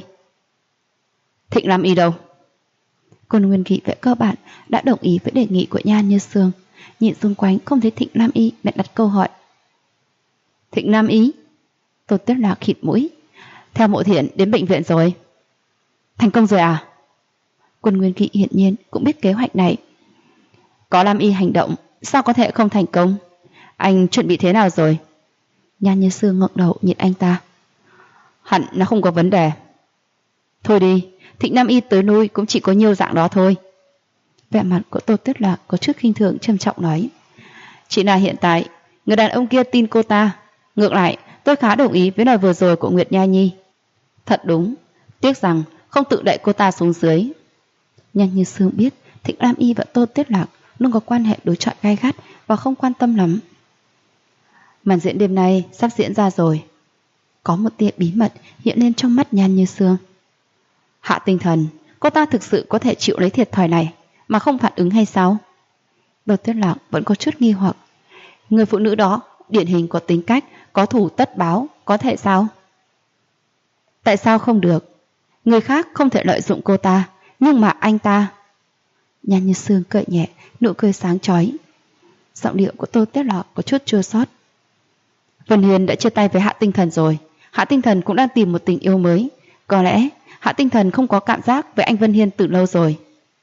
Thịnh Lam Y đâu? Quân Nguyên Kỳ về cơ bản đã đồng ý với đề nghị của Nhan Như Sương. Nhìn xung quanh không thấy Thịnh Lam Y bèn đặt câu hỏi. Thịnh Lam Y? Tô Tuyết Lạc khịt mũi. Theo Mộ Thiện đến bệnh viện rồi. Thành công rồi à? Quân Nguyên Kỳ hiển nhiên cũng biết kế hoạch này. Có Lam Y hành động, sao có thể không thành công? Anh chuẩn bị thế nào rồi? Nhan Như Sương ngẩng đầu nhìn anh ta. Hẳn là không có vấn đề. Thôi đi, Thịnh Nam Y tới nuôi cũng chỉ có nhiều dạng đó thôi. Vẻ mặt của Tô Tuyết Lạc có chút khinh thường trầm trọng nói. Chỉ là hiện tại người đàn ông kia tin cô ta. Ngược lại, tôi khá đồng ý với lời vừa rồi của Nguyệt Nha Nhi. Thật đúng, tiếc rằng không tự đẩy cô ta xuống dưới. Nhan Như Sương biết Thịnh Nam Y và Tô Tuyết Lạc luôn có quan hệ đối chọi gay gắt và không quan tâm lắm. Màn diễn đêm nay sắp diễn ra rồi. Có một tia bí mật hiện lên trong mắt Nhan Như Sương. Hạ Tinh Thần, cô ta thực sự có thể chịu lấy thiệt thòi này mà không phản ứng hay sao? Tô Tuyết Lạc vẫn có chút nghi hoặc. Người phụ nữ đó điển hình có tính cách có thủ tất báo, có thể sao? Tại sao không được? Người khác không thể lợi dụng cô ta, nhưng mà anh ta... Nhan Như Sương cười nhẹ, nụ cười sáng chói. Giọng điệu của Tô Tuyết Lạc có chút chua xót. Vân Hiên đã chia tay với Hạ Tinh Thần rồi. Hạ Tinh Thần cũng đang tìm một tình yêu mới. Có lẽ Hạ Tinh Thần không có cảm giác với anh Vân Hiên từ lâu rồi.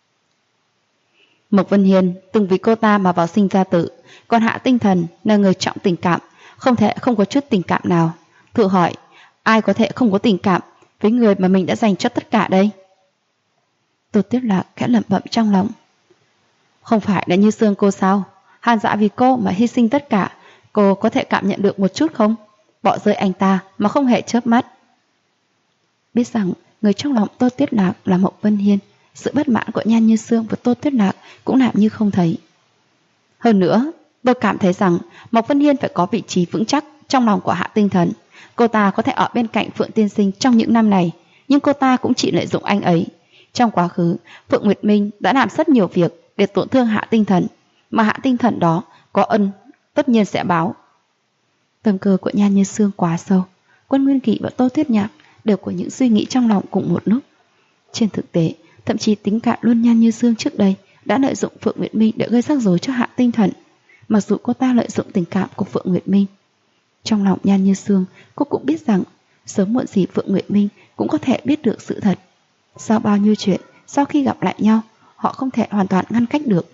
Mộc Vân Hiên từng vì cô ta mà vào sinh ra tử, còn Hạ Tinh Thần là người trọng tình cảm, không thể không có chút tình cảm nào. Thử hỏi, ai có thể không có tình cảm với người mà mình đã dành cho tất cả đây? Tô Tuyết Lạc khẽ lẩm bẩm trong lòng. Không phải là Như Sương cô sao? Hàn Dạ vì cô mà hy sinh tất cả, cô có thể cảm nhận được một chút không? Bỏ rơi anh ta mà không hề chớp mắt. Biết rằng người trong lòng Tô Tuyết Lạc là Mộc Vân Hiên, sự bất mãn của Nhan Như Sương và Tô Tuyết Lạc cũng làm như không thấy. Hơn nữa, tôi cảm thấy rằng Mộc Vân Hiên phải có vị trí vững chắc trong lòng của Hạ Tinh Thần. Cô ta có thể ở bên cạnh Phượng Tiên Sinh trong những năm này, nhưng cô ta cũng chỉ lợi dụng anh ấy. Trong quá khứ, Phượng Nguyệt Minh đã làm rất nhiều việc để tổn thương Hạ Tinh Thần, mà Hạ Tinh Thần đó có ân tất nhiên sẽ báo. Tâm cơ của Nhan Như Sương quá sâu. Quân Nguyên Kỵ và Tô Tuyết Nhạc đều có những suy nghĩ trong lòng cùng một lúc. Trên thực tế, thậm chí tính cả luôn Nhan Như Sương trước đây đã lợi dụng Phượng Nguyệt Minh để gây rắc rối cho Hạ Tinh Thần, mặc dù cô ta lợi dụng tình cảm của Phượng Nguyệt Minh. Trong lòng Nhan Như Sương, cô cũng biết rằng sớm muộn gì Phượng Nguyệt Minh cũng có thể biết được sự thật. Sau bao nhiêu chuyện, sau khi gặp lại nhau, họ không thể hoàn toàn ngăn cách được.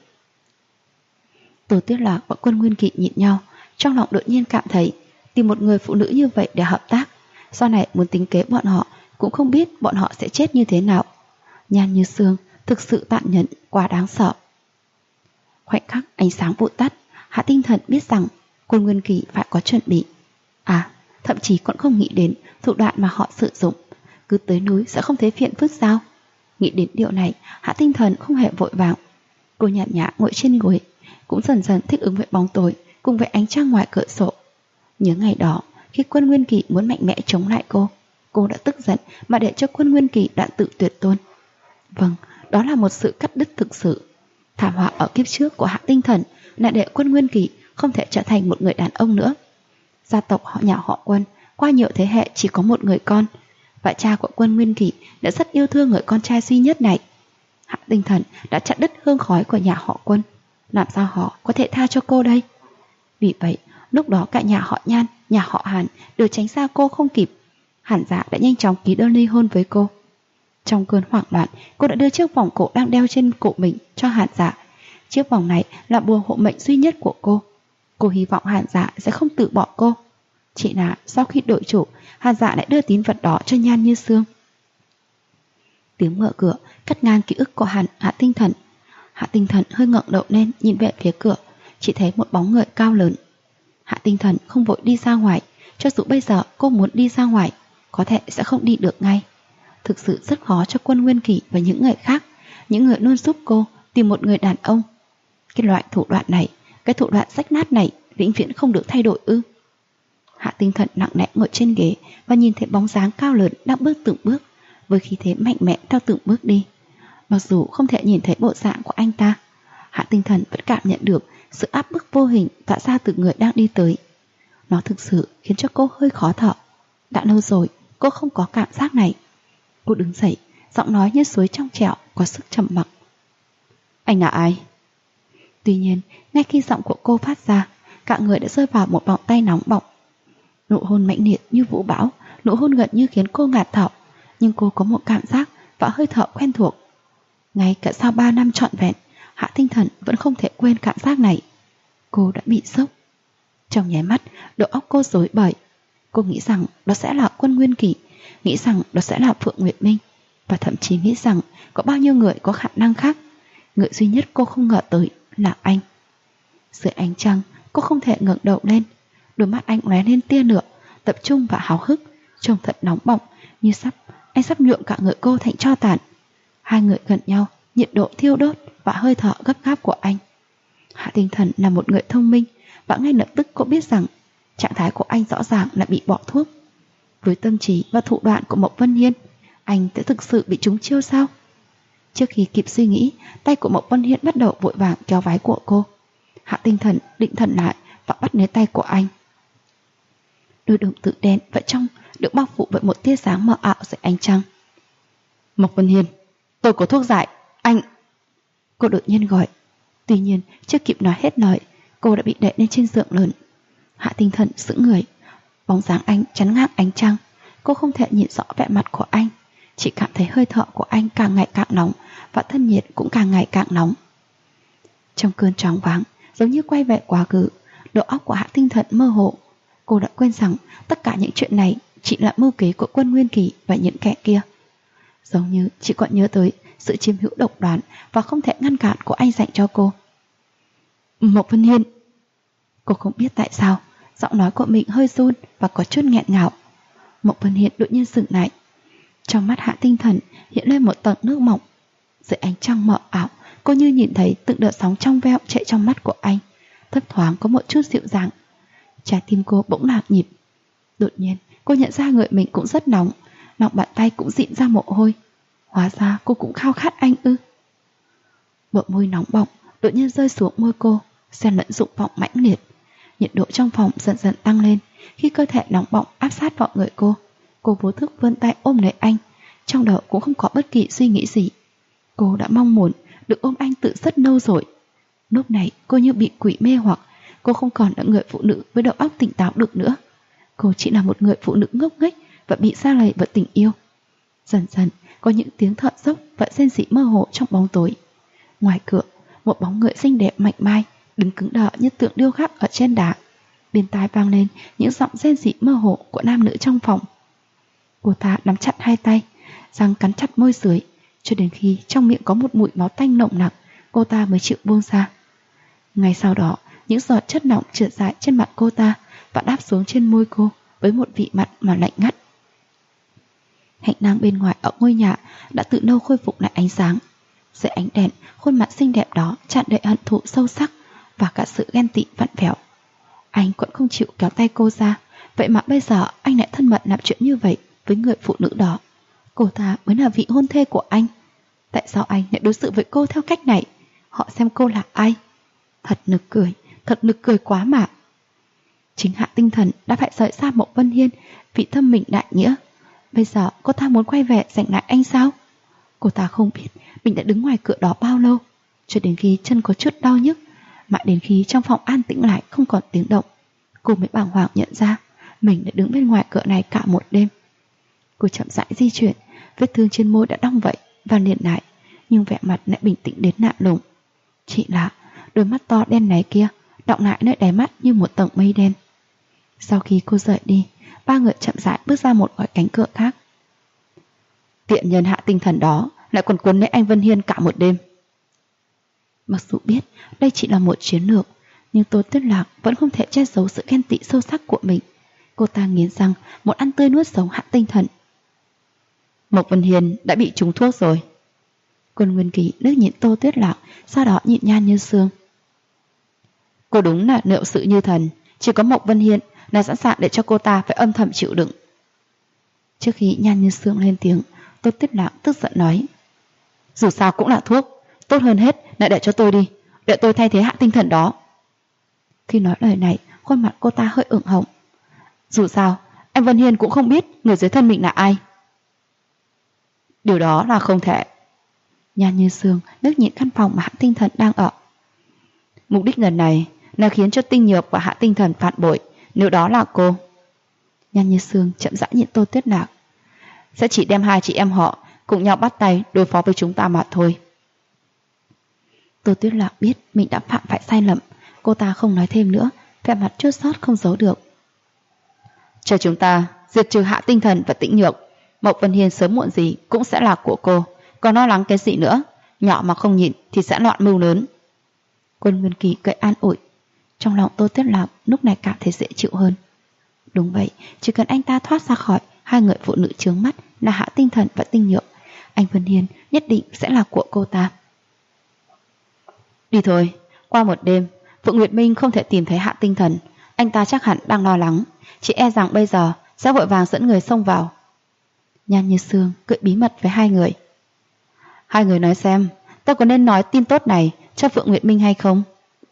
Tô Tuyết Lạc và Quân Nguyên Kỵ nhìn nhau, trong lòng đột nhiên cảm thấy tìm một người phụ nữ như vậy để hợp tác, sau này muốn tính kế bọn họ cũng không biết bọn họ sẽ chết như thế nào. Nhan Như Sương thực sự tàn nhẫn quá đáng sợ. Khoảnh khắc ánh sáng vụt tắt, Hạ Tinh Thần biết rằng Quân Nguyên Kỳ phải có chuẩn bị. Thậm chí còn không nghĩ đến thủ đoạn mà họ sử dụng. Cứ tới núi sẽ không thấy phiền phức sao? Nghĩ đến điều này, Hạ Tinh Thần không hề vội vàng. Cô nhàn nhã ngồi trên gối, cũng dần dần thích ứng với bóng tối cùng với ánh trăng ngoài cửa sổ. Nhớ ngày đó, khi Quân Nguyên Kỳ muốn mạnh mẽ chống lại cô đã tức giận mà để cho Quân Nguyên Kỳ đoạn tự tuyệt tôn. Vâng, đó là một sự cắt đứt thực sự. Thảm họa ở kiếp trước của Hạ Tinh Thần là để Quân Nguyên Kỳ không thể trở thành một người đàn ông nữa. Gia tộc nhà họ Quân qua nhiều thế hệ chỉ có một người con, và cha của Quân Nguyên Kỳ đã rất yêu thương người con trai duy nhất này. Hạ Tinh Thần đã chặt đứt hương khói của nhà họ Quân, làm sao họ có thể tha cho cô đây? Vì vậy, lúc đó cả nhà họ Nhan, nhà họ Hàn đều tránh xa cô không kịp. Hàn Dạ đã nhanh chóng ký đơn ly hôn với cô. Trong cơn hoảng loạn, cô đã đưa chiếc vòng cổ đang đeo trên cổ mình cho Hàn Dạ. Chiếc vòng này là bùa hộ mệnh duy nhất của cô. Cô hy vọng Hàn Dạ sẽ không từ bỏ cô. Chỉ là sau khi đổi chủ, Hàn Dạ lại đưa tín vật đó cho Nhan Như Sương. Tiếng mở cửa cắt ngang ký ức của Hạ Tinh Thần. Hạ Tinh Thần hơi ngẩng đầu lên nhìn về phía cửa, chỉ thấy một bóng người cao lớn. Hạ Tinh Thần không vội đi ra ngoài, cho dù bây giờ cô muốn đi ra ngoài, có thể sẽ không đi được ngay. Thực sự rất khó cho Quân Nguyên Kỳ và những người khác, những người luôn giúp cô tìm một người đàn ông. Cái loại thủ đoạn này, cái thủ đoạn rách nát này vĩnh viễn không được thay đổi ư? Hạ Tinh Thần nặng nề ngồi trên ghế và nhìn thấy bóng dáng cao lớn đang bước từng bước, với khí thế mạnh mẽ theo từng bước đi. Mặc dù không thể nhìn thấy bộ dạng của anh ta, Hạ Tinh Thần vẫn cảm nhận được sự áp bức vô hình tỏa ra từ người đang đi tới. Nó thực sự khiến cho cô hơi khó thở. Đã lâu rồi cô không có cảm giác này. Cô đứng dậy, giọng nói như suối trong trẻo, có sức trầm mặc. Anh là ai? Tuy nhiên, ngay khi giọng của cô phát ra, cả người đã rơi vào một vòng tay nóng bỏng. Nụ hôn mãnh liệt như vũ bão, nụ hôn gần như khiến cô ngạt thở, nhưng cô có một cảm giác và hơi thở quen thuộc. Ngay cả sau 3 năm trọn vẹn, Hạ Tinh Thần vẫn không thể quên cảm giác này. Cô đã bị sốc. Trong nháy mắt, đầu óc cô rối bời. Cô nghĩ rằng đó sẽ là Quân Nguyên Kỳ, nghĩ rằng đó sẽ là Phượng Nguyệt Minh, và thậm chí nghĩ rằng có bao nhiêu người có khả năng khác. Người duy nhất cô không ngờ tới là anh. Dưới ánh trăng, cô không thể ngẩng đầu lên. Đôi mắt anh lóe lên tia lửa, tập trung và háo hức, trông thật nóng bỏng, như anh sắp nhuộm cả người cô thành tro tàn. Hai người gần nhau, nhiệt độ thiêu đốt và hơi thở gấp gáp của anh. Hạ Tinh Thần là một người thông minh, và ngay lập tức cô biết rằng trạng thái của anh rõ ràng là bị bỏ thuốc. Với tâm trí và thủ đoạn của Mộc Vân Hiên, anh sẽ thực sự bị trúng chiêu sao? Trước khi kịp suy nghĩ, tay của Mộc Vân Hiên bắt đầu vội vàng kéo váy của cô. Hạ Tinh Thần định thần lại và bắt lấy tay của anh. Đôi đồng tử đen và trong được bao phủ bởi một tia sáng mờ ảo dưới ánh trăng. Mộc Vân Hiên, tôi có thuốc giải, anh... Cô đột nhiên gọi. Tuy nhiên, chưa kịp nói hết lời, cô đã bị đẩy lên trên giường lớn. Hạ Tinh Thần sững người. Bóng dáng anh chắn ngang ánh trăng. Cô không thể nhìn rõ vẻ mặt của anh, chỉ cảm thấy hơi thở của anh càng ngày càng nóng và thân nhiệt cũng càng ngày càng nóng. Trong cơn choáng váng, giống như quay về quá khứ, đầu óc của Hạ Tinh Thần mơ hồ. Cô đã quên rằng tất cả những chuyện này chỉ là mưu kế của Quân Nguyên Kỳ và những kẻ kia. Giống như chỉ còn nhớ tới sự chiếm hữu độc đoán và không thể ngăn cản của anh dành cho cô. Mộc Vân Hiên. Cô không biết tại sao giọng nói của mình hơi run và có chút nghẹn ngào. Mộc Vân Hiên đột nhiên dừng lại. Trong mắt Hạ Tinh Thần hiện lên một tầng nước mỏng. Dưới ánh trăng mờ ảo, cô như nhìn thấy từng đợt sóng trong veo chạy trong mắt của anh, thấp thoáng có một chút dịu dàng. Trái tim cô bỗng lạc nhịp. Đột nhiên cô nhận ra người mình cũng rất nóng, lòng bàn tay cũng dịn ra mồ hôi. Hóa ra cô cũng khao khát anh ư? Bờ môi nóng bỏng đột nhiên rơi xuống môi cô, xen lẫn dục vọng mãnh liệt. Nhiệt độ trong phòng dần dần tăng lên. Khi cơ thể nóng bỏng áp sát vào người cô vô thức vươn tay ôm lấy anh. Trong đầu cũng không có bất kỳ suy nghĩ gì. Cô đã mong muốn được ôm anh từ rất lâu rồi. Lúc này cô như bị quỷ mê hoặc. Cô không còn là người phụ nữ với đầu óc tỉnh táo được nữa. Cô chỉ là một người phụ nữ ngốc nghếch và bị sa lầy vào tình yêu. Dần dần có những tiếng thở dốc và rên rỉ mơ hồ trong bóng tối. Ngoài cửa, một bóng người xinh đẹp mảnh mai đứng cứng đờ như tượng điêu khắc ở trên đá. Bên tai vang lên những giọng rên rỉ mơ hồ của nam nữ trong phòng. Cô ta nắm chặt hai tay, răng cắn chặt môi dưới, cho đến khi trong miệng có một mùi máu tanh nồng nặc, cô ta mới chịu buông ra. Ngay sau đó, những giọt chất lỏng trượt dài trên mặt cô ta và đáp xuống trên môi cô với một vị mặn mà lạnh ngắt. Hành lang bên ngoài ở ngôi nhà đã từ lâu khôi phục lại ánh sáng. Dưới ánh đèn, khuôn mặt xinh đẹp đó tràn đầy hận thù sâu sắc và cả sự ghen tị vặn vẹo. Anh vẫn không chịu kéo tay cô ra, vậy mà bây giờ anh lại thân mật làm chuyện như vậy với người phụ nữ đó. Cô ta mới là vị hôn thê của anh. Tại sao anh lại đối xử với cô theo cách này? Họ xem cô là ai? Thật nực cười quá mà. Chính Hạ Tinh Thần đã phải rời xa Mộc Vân Hiên vì thâm mình đại nghĩa. Bây giờ cô ta muốn quay về giành lại anh sao? Cô ta không biết mình đã đứng ngoài cửa đó bao lâu, cho đến khi chân có chút đau nhức, mãi đến khi trong phòng an tĩnh lại không còn tiếng động, cô mới bàng hoàng nhận ra mình đã đứng bên ngoài cửa này cả một đêm. Cô chậm rãi di chuyển, vết thương trên môi đã đong vậy và liền lại, nhưng vẻ mặt lại bình tĩnh đến lạ lùng. Chỉ là đôi mắt to đen này kia đọng lại nơi đáy mắt như một tầng mây đen. Sau khi cô rời đi, ba người chậm rãi bước ra một ngoài cánh cửa khác. Tiện nhân Hạ Tinh Thần đó lại còn cuốn lấy anh Vân Hiên cả một đêm. Mặc dù biết đây chỉ là một chiến lược, nhưng Tô Tuyết Lạc vẫn không thể che giấu sự ghen tị sâu sắc của mình. Cô ta nghiến răng muốn ăn tươi nuốt sống Hạ Tinh Thần. Mộc Vân Hiên đã bị trúng thuốc rồi. Quân Nguyên Kỳ liếc nhìn Tô Tuyết Lạc, sau đó nhịn Nhan Như Sương. Cô đúng là liệu sự như thần, chỉ có Mộc Vân Hiên là sẵn sàng để cho cô ta phải âm thầm chịu đựng. Trước khi Nhan Như Sương lên tiếng, Tô Tuyết Lạc tức giận nói: dù sao cũng là thuốc, tốt hơn hết là để cho tôi đi, để tôi thay thế Hạ Tinh Thần đó. Khi nói lời này, khuôn mặt cô ta hơi ửng hồng. Dù sao, anh Vân Hiên cũng không biết người dưới thân mình là ai. Điều đó là không thể. Nhan Như Sương liếc nhìn căn phòng mà Hạ Tinh Thần đang ở. Mục đích lần này là khiến cho Tinh Nhược và Hạ Tinh Thần phản bội, nếu đó là cô. Nhan Như Sương chậm rãi nhìn Tô Tuyết Lạc. Sẽ chỉ đem hai chị em họ cùng nhau bắt tay đối phó với chúng ta mà thôi. Tô Tuyết Lạc biết mình đã phạm phải sai lầm. Cô ta không nói thêm nữa, vẻ mặt chua xót không giấu được. Chờ chúng ta diệt trừ Hạ Tinh Thần và Tĩnh Nhược, Mộc Vân Hiên sớm muộn gì cũng sẽ là của cô, còn lo lắng cái gì nữa, nhỏ mà không nhịn thì sẽ loạn mưu lớn. Quân Nguyên Kỳ cười an ủi. Trong lòng Tô Tuyết Lạc lúc này cảm thấy dễ chịu hơn. Đúng vậy, chỉ cần anh ta thoát ra khỏi hai người phụ nữ chướng mắt là Hạ Tinh Thần và Tinh Nhượng, anh Vân Hiên nhất định sẽ là của cô ta. Đi thôi, qua một đêm Phượng Nguyệt Minh không thể tìm thấy Hạ Tinh Thần, anh ta chắc hẳn đang lo lắng, chỉ e rằng bây giờ sẽ vội vàng dẫn người xông vào. Nhan Như Sương cười bí mật với hai người. Hai người nói xem, tôi có nên nói tin tốt này cho Phượng Nguyệt Minh hay không?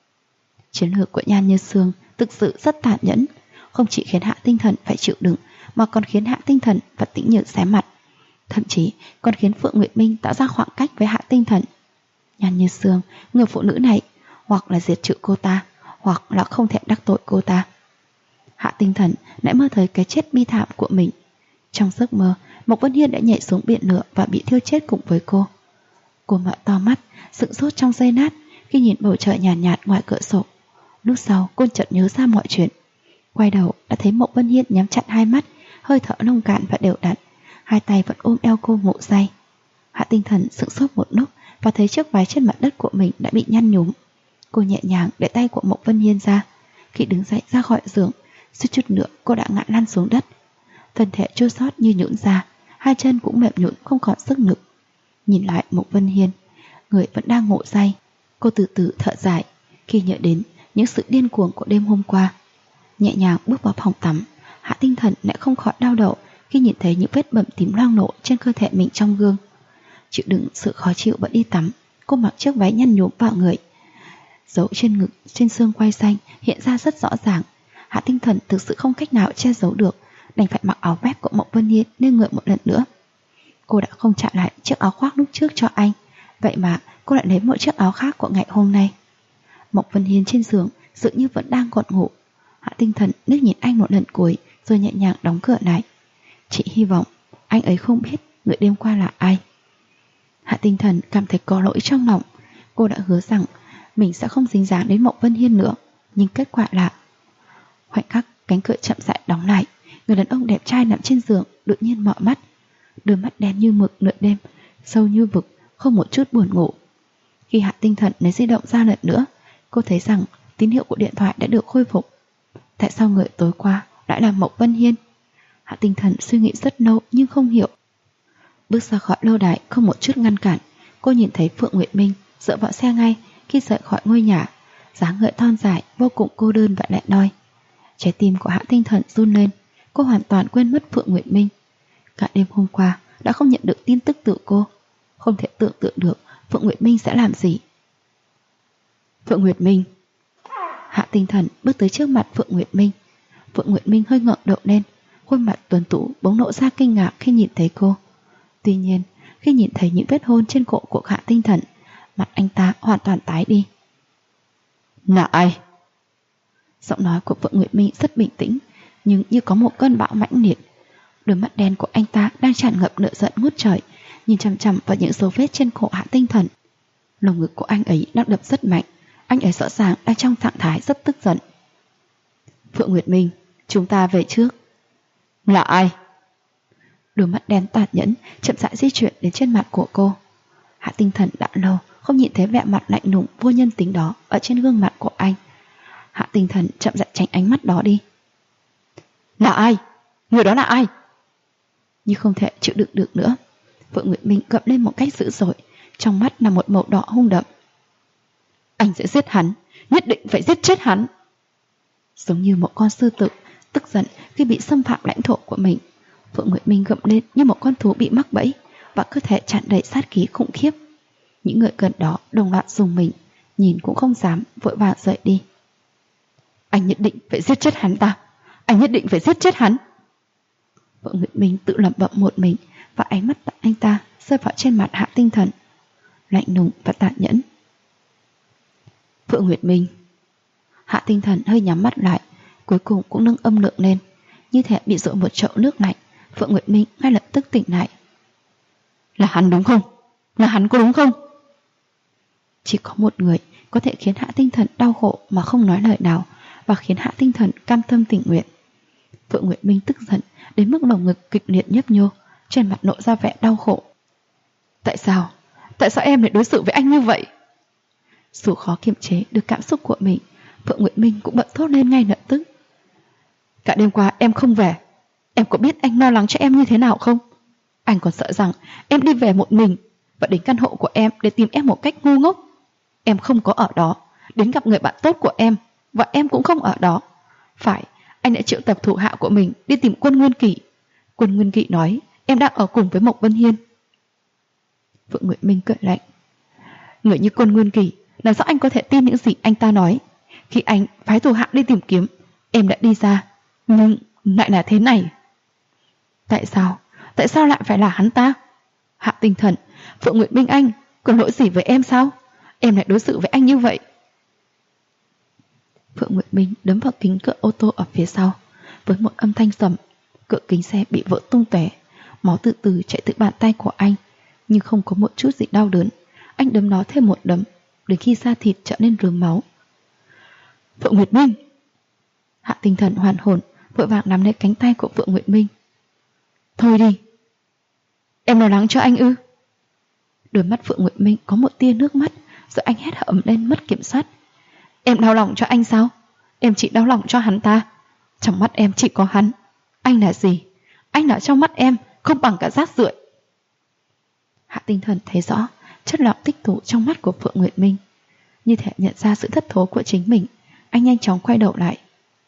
Chiến lược của Nhan Như Sương thực sự rất tàn nhẫn, không chỉ khiến Hạ Tinh Thần phải chịu đựng mà còn khiến Hạ Tinh Thần và Tĩnh Nhược xé mặt, thậm chí còn khiến Phượng Nguyệt Minh tạo ra khoảng cách với Hạ Tinh Thần. Nhan Như Sương, người phụ nữ này, hoặc là diệt trừ cô ta, hoặc là không thể đắc tội cô ta. Hạ Tinh Thần lại mơ thấy cái chết bi thảm của mình. Trong giấc mơ, Mộc Vân Hiên đã nhảy xuống biển lửa và bị thiêu chết cùng với cô. Cô mở to mắt, sững sốt trong giây lát khi nhìn bầu trời nhàn nhạt ngoài cửa sổ. Lúc sau cô chợt nhớ ra mọi chuyện. Quay đầu đã thấy Mộc Vân Hiên nhắm chặt hai mắt, hơi thở nông cạn và đều đặn, hai tay vẫn ôm eo cô ngủ say. Hạ Tinh Thần sững sốt một lúc và thấy chiếc váy trên mặt đất của mình đã bị nhăn nhúm. Cô nhẹ nhàng để tay của Mộc Vân Hiên ra. Khi đứng dậy ra khỏi giường, suýt chút nữa cô đã ngã lăn xuống đất. Thân thể chua xót như nhũn ra, hai chân cũng mềm nhũn không còn sức lực. Nhìn lại Mộc Vân Hiên, người vẫn đang ngủ say. Cô từ từ thở dài khi nhớ đến những sự điên cuồng của đêm hôm qua. Nhẹ nhàng bước vào phòng tắm, Hạ Tinh Thần lại không khỏi đau đầu khi nhìn thấy những vết bầm tím loang lổ trên cơ thể mình trong gương. Chịu đựng sự khó chịu vẫn đi tắm, cô mặc chiếc váy nhăn nhúm vào người. Dấu trên ngực, trên xương quai xanh hiện ra rất rõ ràng. Hạ Tinh Thần thực sự không cách nào che giấu được, đành phải mặc áo vest của Mộc Vân Hiên lên người một lần nữa. Cô đã không trả lại chiếc áo khoác lúc trước cho anh, vậy mà cô lại lấy một chiếc áo khác của ngày hôm nay. Mộc Vân Hiên trên giường dường như vẫn đang còn ngủ. Hạ Tinh Thần liếc nhìn anh một lần cuối rồi nhẹ nhàng đóng cửa lại. Chị hy vọng anh ấy không biết người đêm qua là ai. Hạ Tinh Thần cảm thấy có lỗi trong lòng. Cô đã hứa rằng mình sẽ không dính dáng đến Mộc Vân Hiên nữa, nhưng kết quả là khoảnh khắc cánh cửa chậm rãi đóng lại, người đàn ông đẹp trai nằm trên giường đột nhiên mở mắt, đôi mắt đen như mực nửa đêm, sâu như vực, không một chút buồn ngủ. Khi Hạ Tinh Thần lấy di động ra lần nữa, cô thấy rằng tín hiệu của điện thoại đã được khôi phục. Tại sao người tối qua lại là Mộc Vân Hiên? Hạ Tinh Thần suy nghĩ rất lâu nhưng không hiểu. Bước ra khỏi lâu đài không một chút ngăn cản, cô nhìn thấy Phượng Nguyệt Minh dựa vào xe ngay khi rời khỏi ngôi nhà, dáng người thon dài vô cùng cô đơn và lẻ loi. Trái tim của Hạ Tinh Thần run lên, cô hoàn toàn quên mất Phượng Nguyệt Minh. Cả đêm hôm qua đã không nhận được tin tức từ cô, không thể tưởng tượng được Phượng Nguyệt Minh sẽ làm gì. Phượng Nguyệt Minh. Hạ Tinh Thần bước tới trước mặt Phượng Nguyệt Minh. Phượng Nguyệt Minh hơi ngẩng đầu lên, khuôn mặt tuấn tú bỗng lộ ra kinh ngạc khi nhìn thấy cô. Tuy nhiên, khi nhìn thấy những vết hôn trên cổ của Hạ Tinh Thần, mặt anh ta hoàn toàn tái đi. Là ai? Giọng nói của Phượng Nguyệt Minh rất bình tĩnh, nhưng như có một cơn bão mãnh liệt. Đôi mắt đen của anh ta đang tràn ngập lửa giận ngút trời, nhìn chằm chằm vào những dấu vết trên cổ Hạ Tinh Thần. Lồng ngực của anh ấy đang đập rất mạnh, anh ấy rõ ràng đang trong trạng thái rất tức giận. Phượng Nguyệt Minh, chúng ta về trước. Là ai? Đôi mắt đen tàn nhẫn chậm rãi di chuyển đến trên mặt của cô. Hạ Tinh Thần đã lâu không nhìn thấy vẻ mặt lạnh lùng vô nhân tính đó ở trên gương mặt của anh. Hạ Tinh Thần chậm rãi tránh ánh mắt đó đi. Là ai? Người đó là ai? Nhưng không thể chịu đựng được nữa, Phượng Nguyệt Minh gầm lên một cách dữ dội, trong mắt là một màu đỏ hung đậm. Anh sẽ giết hắn, nhất định phải giết chết hắn. Giống như một con sư tử tức giận khi bị xâm phạm lãnh thổ của mình, Phượng Nguyệt Minh gầm lên như một con thú bị mắc bẫy, và cơ thể tràn đầy sát khí khủng khiếp. Những người gần đó đồng loạt dùng mình, nhìn cũng không dám, vội vàng rời đi. Anh nhất định phải giết chết hắn ta, anh nhất định phải giết chết hắn. Phượng Nguyệt Minh tự lẩm bẩm một mình, và ánh mắt anh ta rơi vào trên mặt Hạ Tinh Thần, lạnh lùng và tàn nhẫn. Phượng Nguyệt Minh. Hạ Tinh Thần hơi nhắm mắt lại, cuối cùng cũng nâng âm lượng lên, như thể bị dội một chậu nước lạnh. Phượng Nguyệt Minh ngay lập tức tỉnh lại. Là hắn đúng không? Là hắn có đúng không? Chỉ có một người có thể khiến Hạ Tinh Thần đau khổ mà không nói lời nào, và khiến Hạ Tinh Thần cam tâm tình nguyện. Phượng Nguyệt Minh tức giận đến mức lồng ngực kịch liệt nhấp nhô, trên mặt lộ ra vẻ đau khổ. Tại sao? Tại sao em lại đối xử với anh như vậy? Dù khó kiềm chế được cảm xúc của mình, Phượng Nguyệt Minh cũng bật thốt lên ngay lập tức. Cả đêm qua em không về. Em có biết anh lo lắng cho em như thế nào không? Anh còn sợ rằng em đi về một mình và đến căn hộ của em để tìm em một cách ngu ngốc. Em không có ở đó, đến gặp người bạn tốt của em, và em cũng không ở đó. Phải, anh đã triệu tập thủ hạ của mình đi tìm Quân Nguyên Kỷ. Quân Nguyên Kỷ nói em đang ở cùng với Mộc Vân Hiên. Phượng Nguyệt Minh cười lạnh. Người như Quân Nguyên Kỷ, làm sao anh có thể tin những gì anh ta nói? Khi anh phái thủ hạ đi tìm kiếm, em đã đi ra, nhưng lại là thế này. Tại sao? Tại sao lại phải là hắn ta? Hạ Tinh Thần, Phượng Nguyệt Minh anh có lỗi gì với em sao? Em lại đối xử với anh như vậy. Phượng Nguyệt Minh đấm vào kính cửa ô tô ở phía sau. Với một âm thanh rầm, cửa kính xe bị vỡ tung tóe, máu từ từ chảy từ bàn tay của anh, nhưng không có một chút gì đau đớn. Anh đấm nó thêm một đấm, đến khi da thịt trở nên rớm máu. Phượng Nguyệt Minh! Hạ Tinh Thần hoàn hồn, vội vàng nắm lấy cánh tay của Phượng Nguyệt Minh. Thôi đi! Em lo lắng cho anh ư? Đôi mắt Phượng Nguyệt Minh có một tia nước mắt, rồi anh hét ầm lên mất kiểm soát. Em đau lòng cho anh sao? Em chỉ đau lòng cho hắn ta. Trong mắt em chỉ có hắn. Anh là gì? Anh ở trong mắt em không bằng cả rác rưởi. Hạ Tinh Thần thấy rõ chất lỏng tích tụ trong mắt của Phượng Nguyệt Minh. Như thể nhận ra sự thất thố của chính mình, anh nhanh chóng quay đầu lại.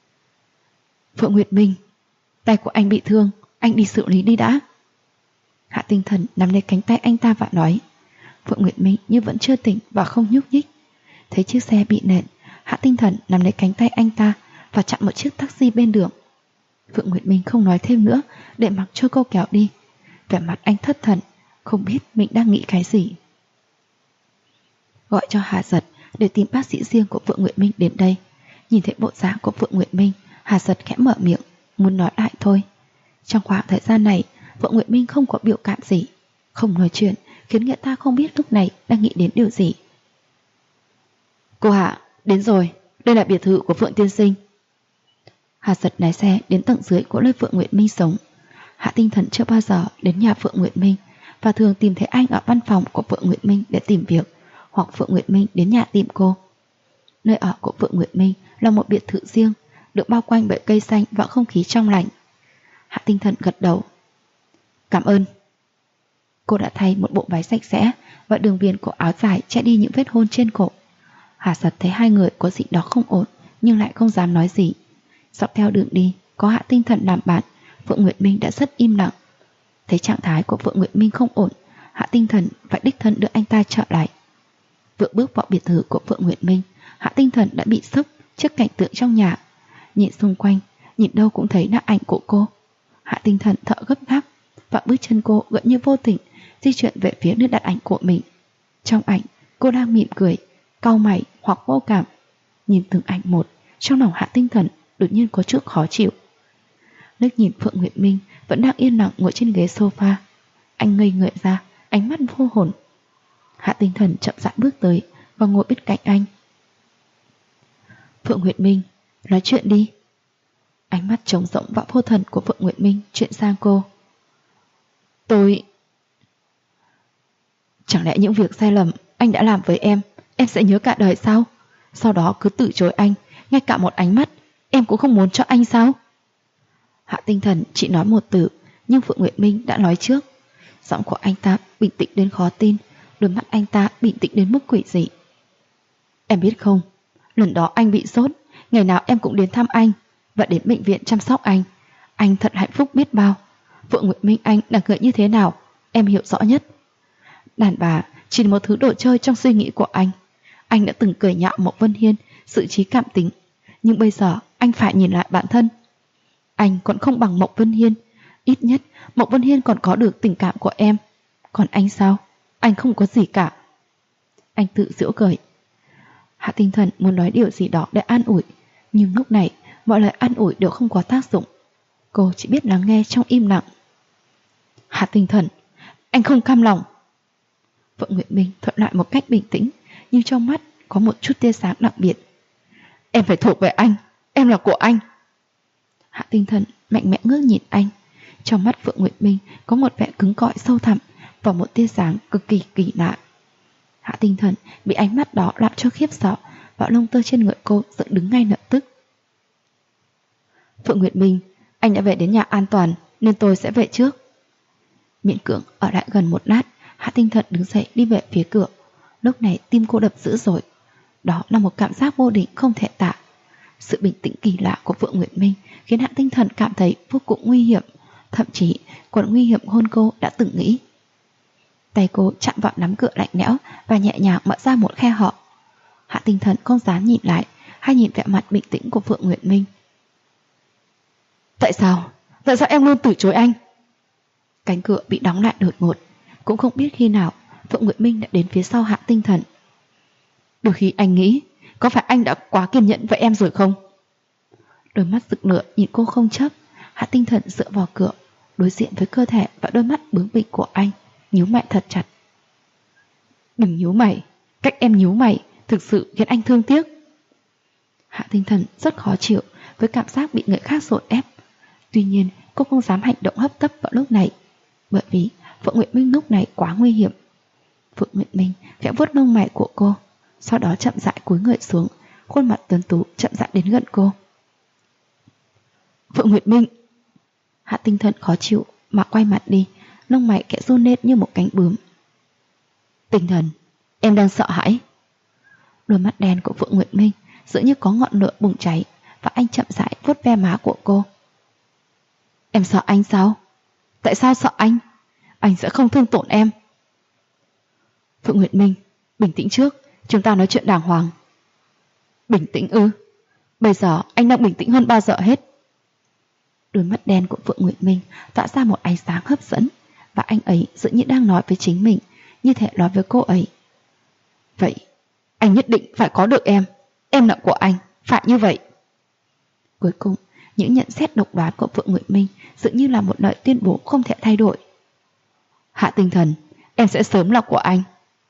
Phượng Nguyệt Minh, tay của anh bị thương, anh đi xử lý đi đã. Hạ Tinh Thần nắm lấy cánh tay anh ta và nói. Phượng Nguyệt Minh như vẫn chưa tỉnh và không nhúc nhích. Thấy chiếc xe bị nện, Hạ Tinh Thần nắm lấy cánh tay anh ta và chặn một chiếc taxi bên đường. Phượng Nguyệt Minh không nói thêm nữa, để mặc cho cô kéo đi. Vẻ mặt anh thất thần, không biết mình đang nghĩ cái gì. Gọi cho Hà Giật để tìm bác sĩ riêng của Phượng Nguyệt Minh đến đây. Nhìn thấy bộ dáng của Phượng Nguyệt Minh, Hà Giật khẽ mở miệng, muốn nói lại thôi. Trong khoảng thời gian này, Phượng Nguyệt Minh không có biểu cảm gì, không nói chuyện, khiến người ta không biết lúc này đang nghĩ đến điều gì. Cô Hạ, đến rồi, đây là biệt thự của Phượng tiên sinh. Hà Giật lái xe đến tầng dưới của nơi Phượng Nguyệt Minh sống. Hạ Tinh Thần chưa bao giờ đến nhà Phượng Nguyệt Minh và thường tìm thấy anh ở văn phòng của Phượng Nguyệt Minh để tìm việc, hoặc Phượng Nguyệt Minh đến nhà tìm cô. Nơi ở của Phượng Nguyệt Minh là một biệt thự riêng, được bao quanh bởi cây xanh và không khí trong lành. Hạ Tinh Thần gật đầu. Cảm ơn. Cô đã thay một bộ váy sạch sẽ và đường viền của áo dài che đi những vết hôn trên cổ. Hà Giật thấy hai người có gì đó không ổn, nhưng lại không dám nói gì. Dọc theo đường đi, có Hạ Tinh Thần làm bạn, Phượng Nguyệt Minh đã rất im lặng. Thấy trạng thái của Phượng Nguyệt Minh không ổn, Hạ Tinh Thần phải đích thân đưa anh ta trở lại. Vừa bước vào biệt thự của Phượng Nguyệt Minh, Hạ Tinh Thần đã bị sốc trước cảnh tượng trong nhà. Nhìn xung quanh, nhìn đâu cũng thấy là ảnh của cô. Hạ Tinh Thần thở gấp gáp, và bước chân cô gần như vô tình di chuyển về phía nơi đặt ảnh của mình. Trong ảnh, cô đang mỉm cười, cau mày hoặc vô cảm. Nhìn từng ảnh một, trong lòng Hạ Tinh Thần đột nhiên có chút khó chịu. Liếc nhìn Phượng Nguyệt Minh vẫn đang yên lặng ngồi trên ghế sofa. Anh ngây người ra, ánh mắt vô hồn. Hạ Tinh Thần chậm rãi bước tới và ngồi bên cạnh anh. Phượng Nguyệt Minh, nói chuyện đi. Ánh mắt trống rỗng và vô thần của Phượng Nguyệt Minh chuyển sang cô. Tôi... Chẳng lẽ những việc sai lầm anh đã làm với em sẽ nhớ cả đời sao? Sau đó cứ từ chối anh, ngay cả một ánh mắt em cũng không muốn cho anh sao? Hạ Tinh Thần chỉ nói một từ, nhưng Phượng Nguyệt Minh đã nói trước. Giọng của anh ta bình tĩnh đến khó tin, đôi mắt anh ta bình tĩnh đến mức quỷ dị. Em biết không, lần đó anh bị sốt, ngày nào em cũng đến thăm anh và đến bệnh viện chăm sóc anh. Anh thật hạnh phúc biết bao. Phượng Nguyệt Minh anh là người như thế nào, em hiểu rõ nhất. Đàn bà chỉ là một thứ đồ chơi trong suy nghĩ của anh. Anh đã từng cười nhạo Mộc Vân Hiên sự trí cảm tính, nhưng bây giờ anh phải nhìn lại bản thân. Anh còn không bằng Mộc Vân Hiên. Ít nhất Mộc Vân Hiên còn có được tình cảm của em. Còn anh sao? Anh không có gì cả. Anh tự giễu cợt. Hạ Tinh Thần muốn nói điều gì đó để an ủi, nhưng lúc này mọi lời an ủi đều không có tác dụng. Cô chỉ biết lắng nghe trong im lặng. Hạ Tinh Thần, anh không cam lòng. Phượng Nguyệt Minh thuận lại một cách bình tĩnh, nhưng trong mắt có một chút tia sáng đặc biệt. Em phải thuộc về anh, em là của anh. Hạ Tinh Thần mạnh mẽ ngước nhìn anh, Trong mắt Phượng Nguyệt Minh có một vẻ cứng cỏi sâu thẳm và một tia sáng cực kỳ kỳ lạ. Hạ Tinh Thần bị ánh mắt đó làm cho khiếp sợ, và lông tơ trên người cô dựng đứng ngay lập tức. Phượng Nguyệt Minh, anh đã về đến nhà an toàn nên tôi sẽ về trước. Miễn cưỡng ở lại gần một lát, Hạ Tinh Thần đứng dậy đi về phía cửa. Lúc này tim cô đập dữ dội. Đó là một cảm giác vô định không thể tả. Sự bình tĩnh kỳ lạ của Phượng Nguyệt Minh khiến Hạ Tinh Thần cảm thấy vô cùng nguy hiểm, thậm chí còn nguy hiểm hơn cô đã từng nghĩ. Tay cô chạm vào nắm cửa lạnh lẽo và nhẹ nhàng mở ra một khe hở. Hạ Tinh Thần không dám nhìn lại, hay nhìn vẻ mặt bình tĩnh của Phượng Nguyệt Minh. Tại sao em luôn từ chối anh? Cánh cửa bị đóng lại đột ngột. Cũng không biết khi nào Phượng Nguyệt Minh đã đến phía sau Hạ Tinh Thần. Đôi khi anh nghĩ, có phải anh đã quá kiên nhẫn với em rồi không? Đôi mắt rực lửa nhìn cô không chớp. Hạ Tinh Thần dựa vào cửa, đối diện với cơ thể và đôi mắt bướng bỉnh của anh, nhíu mày thật chặt. Đừng nhíu mày, cách em nhíu mày thực sự khiến anh thương tiếc. Hạ Tinh Thần rất khó chịu với cảm giác bị người khác dồn ép. Tuy nhiên cô không dám hành động hấp tấp vào lúc này, bởi vì Phượng Nguyệt Minh lúc này quá nguy hiểm. Phượng Nguyệt Minh khẽ vuốt lông mày của cô, sau đó chậm rãi cúi người xuống, khuôn mặt tuấn tú chậm rãi đến gần cô. Phượng Nguyệt Minh. Hạ Tinh Thần khó chịu mà quay mặt đi, lông mày khẽ run lên như một cánh bướm. Tinh Thần, em đang sợ hãi. Đôi mắt đen của Phượng Nguyệt Minh dường như có ngọn lửa bùng cháy, và anh chậm rãi vuốt ve má của cô. Em sợ anh sao? Tại sao sợ anh? Anh sẽ không thương tổn em. Phượng Nguyệt Minh, bình tĩnh trước, chúng ta nói chuyện đàng hoàng. Bình tĩnh ư? Bây giờ anh đang bình tĩnh hơn bao giờ hết. Đôi mắt đen của Phượng Nguyệt Minh tỏa ra một ánh sáng hấp dẫn, và anh ấy dường như đang nói với chính mình, như thể nói với cô ấy. Vậy, anh nhất định phải có được em là của anh, phải như vậy. Cuối cùng, những nhận xét độc đoán của Phượng Nguyệt Minh dường như là một lời tuyên bố không thể thay đổi. Hạ Tinh Thần, em sẽ sớm là của anh.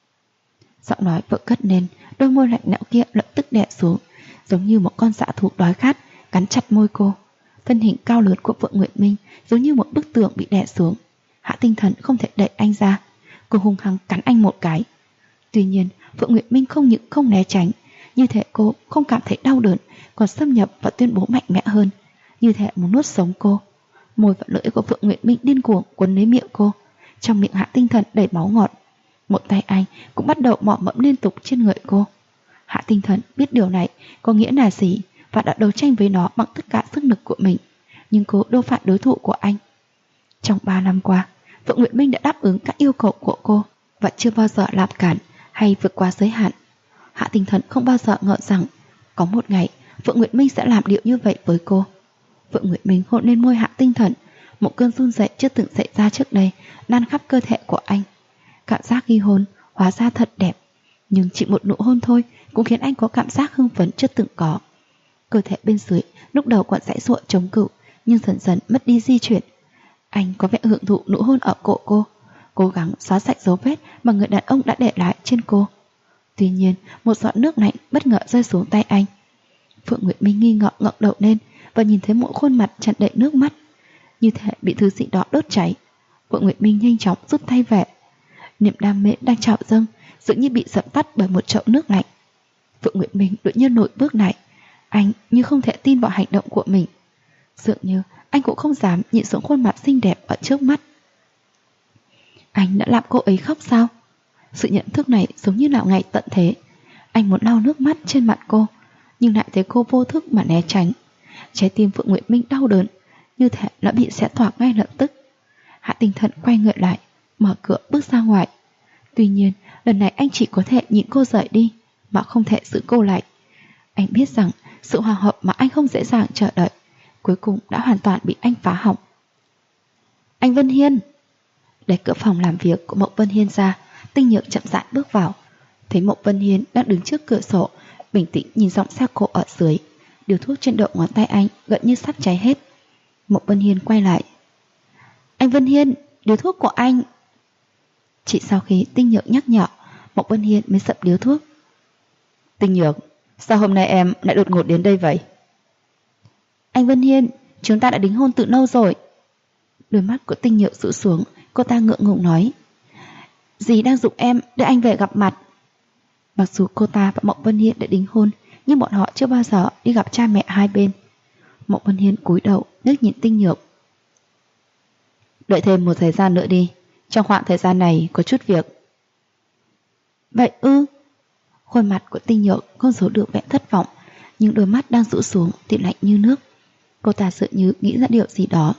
Giọng nói vừa cất lên, đôi môi lạnh lẽo kia lập tức đè xuống, giống như một con dã thú đói khát cắn chặt môi cô. Thân hình cao lớn của Phượng Nguyệt Minh giống như một bức tường bị đè xuống. Hạ Tinh Thần không thể đẩy anh ra, cô hung hăng cắn anh một cái. Tuy nhiên Phượng Nguyệt Minh không những không né tránh, như thể cô không cảm thấy đau đớn, còn xâm nhập và tuyên bố mạnh mẽ hơn, như thể muốn nuốt sống cô. Môi và lưỡi của Phượng Nguyệt Minh điên cuồng quấn lấy miệng cô. Trong miệng Hạ Tinh Thần đầy máu ngọt. Một tay anh cũng bắt đầu mò mẫm liên tục trên người cô. Hạ Tinh Thần biết điều này có nghĩa là gì, và đã đấu tranh với nó bằng tất cả sức lực của mình. Nhưng cô đâu phải đối thủ của anh. Trong 3 năm qua, Phượng Nguyệt Minh đã đáp ứng các yêu cầu của cô, và chưa bao giờ làm cản hay vượt qua giới hạn. Hạ Tinh Thần không bao giờ ngờ rằng có một ngày Phượng Nguyệt Minh sẽ làm điều như vậy với cô. Phượng Nguyệt Minh hôn lên môi Hạ Tinh Thần. Một cơn run rẩy chưa từng xảy ra trước đây lan khắp cơ thể của anh. Cảm giác khi hôn hóa ra thật đẹp, nhưng chỉ một nụ hôn thôi cũng khiến anh có cảm giác hưng phấn chưa từng có. Cơ thể bên dưới lúc đầu còn giãy giụa chống cự, nhưng dần dần mất đi di chuyển. Anh có vẻ hưởng thụ nụ hôn ở cổ cô, cố gắng xóa sạch dấu vết mà người đàn ông đã để lại trên cô. Tuy nhiên một giọt nước lạnh bất ngờ rơi xuống tay anh. Phượng Nguyệt Minh nghi ngờ ngẩng đầu lên và nhìn thấy một khuôn mặt tràn đầy nước mắt, như thể bị thứ gì đó đốt cháy. Phượng Nguyệt Minh nhanh chóng rút tay về. Niềm đam mê đang trào dâng dường như bị dập tắt bởi một chậu nước lạnh. Phượng Nguyệt Minh đột nhiên lùi bước lại. Anh như không thể tin vào hành động của mình. Dường như anh cũng không dám nhìn xuống khuôn mặt xinh đẹp ở trước mắt. Anh đã làm cô ấy khóc sao? Sự nhận thức này giống như là ngày tận thế. Anh muốn lau nước mắt trên mặt cô, nhưng lại thấy cô vô thức mà né tránh. Trái tim Phượng Nguyệt Minh đau đớn, như thể nó bị xé toạc ngay lập tức. Hạ Tinh Thần quay người lại, mở cửa bước ra ngoài. Tuy nhiên lần này anh chỉ có thể nhìn cô rời đi, mà không thể giữ cô lại. Anh biết rằng sự hòa hợp mà anh không dễ dàng chờ đợi cuối cùng đã hoàn toàn bị anh phá hỏng. Anh Vân Hiên. Đẩy cửa phòng làm việc của Mộc Vân Hiên ra, Tinh Nhược chậm rãi bước vào. Thấy Mộc Vân Hiên đang đứng trước cửa sổ, bình tĩnh nhìn giọng xe cộ ở dưới. Điều thuốc trên đầu ngón tay anh gần như sắp cháy hết. Mộc Vân Hiên quay lại. Anh Vân Hiên, điếu thuốc của anh. Chỉ sau khi Tinh Nhược nhắc nhở, Mộc Vân Hiên mới sập điếu thuốc. Tinh Nhược, sao hôm nay em lại đột ngột đến đây vậy? Anh Vân Hiên, chúng ta đã đính hôn từ lâu rồi. Đôi mắt của Tinh Nhược rũ xuống, cô ta ngượng ngùng nói: Dì đang giục em đưa anh về gặp mặt. Mặc dù cô ta và Mộng Vân Hiên đã đính hôn, nhưng bọn họ chưa bao giờ đi gặp cha mẹ hai bên. Mộng Vân Hiên cúi đầu nước nhìn Tinh Nhược: Đợi thêm một thời gian nữa đi, trong khoảng thời gian này có chút việc. Vậy ư? Khuôn mặt của Tinh Nhược không giấu được vẻ thất vọng, nhưng đôi mắt đang rũ xuống thì lạnh như nước. Cô ta dường như nghĩ ra điều gì đó.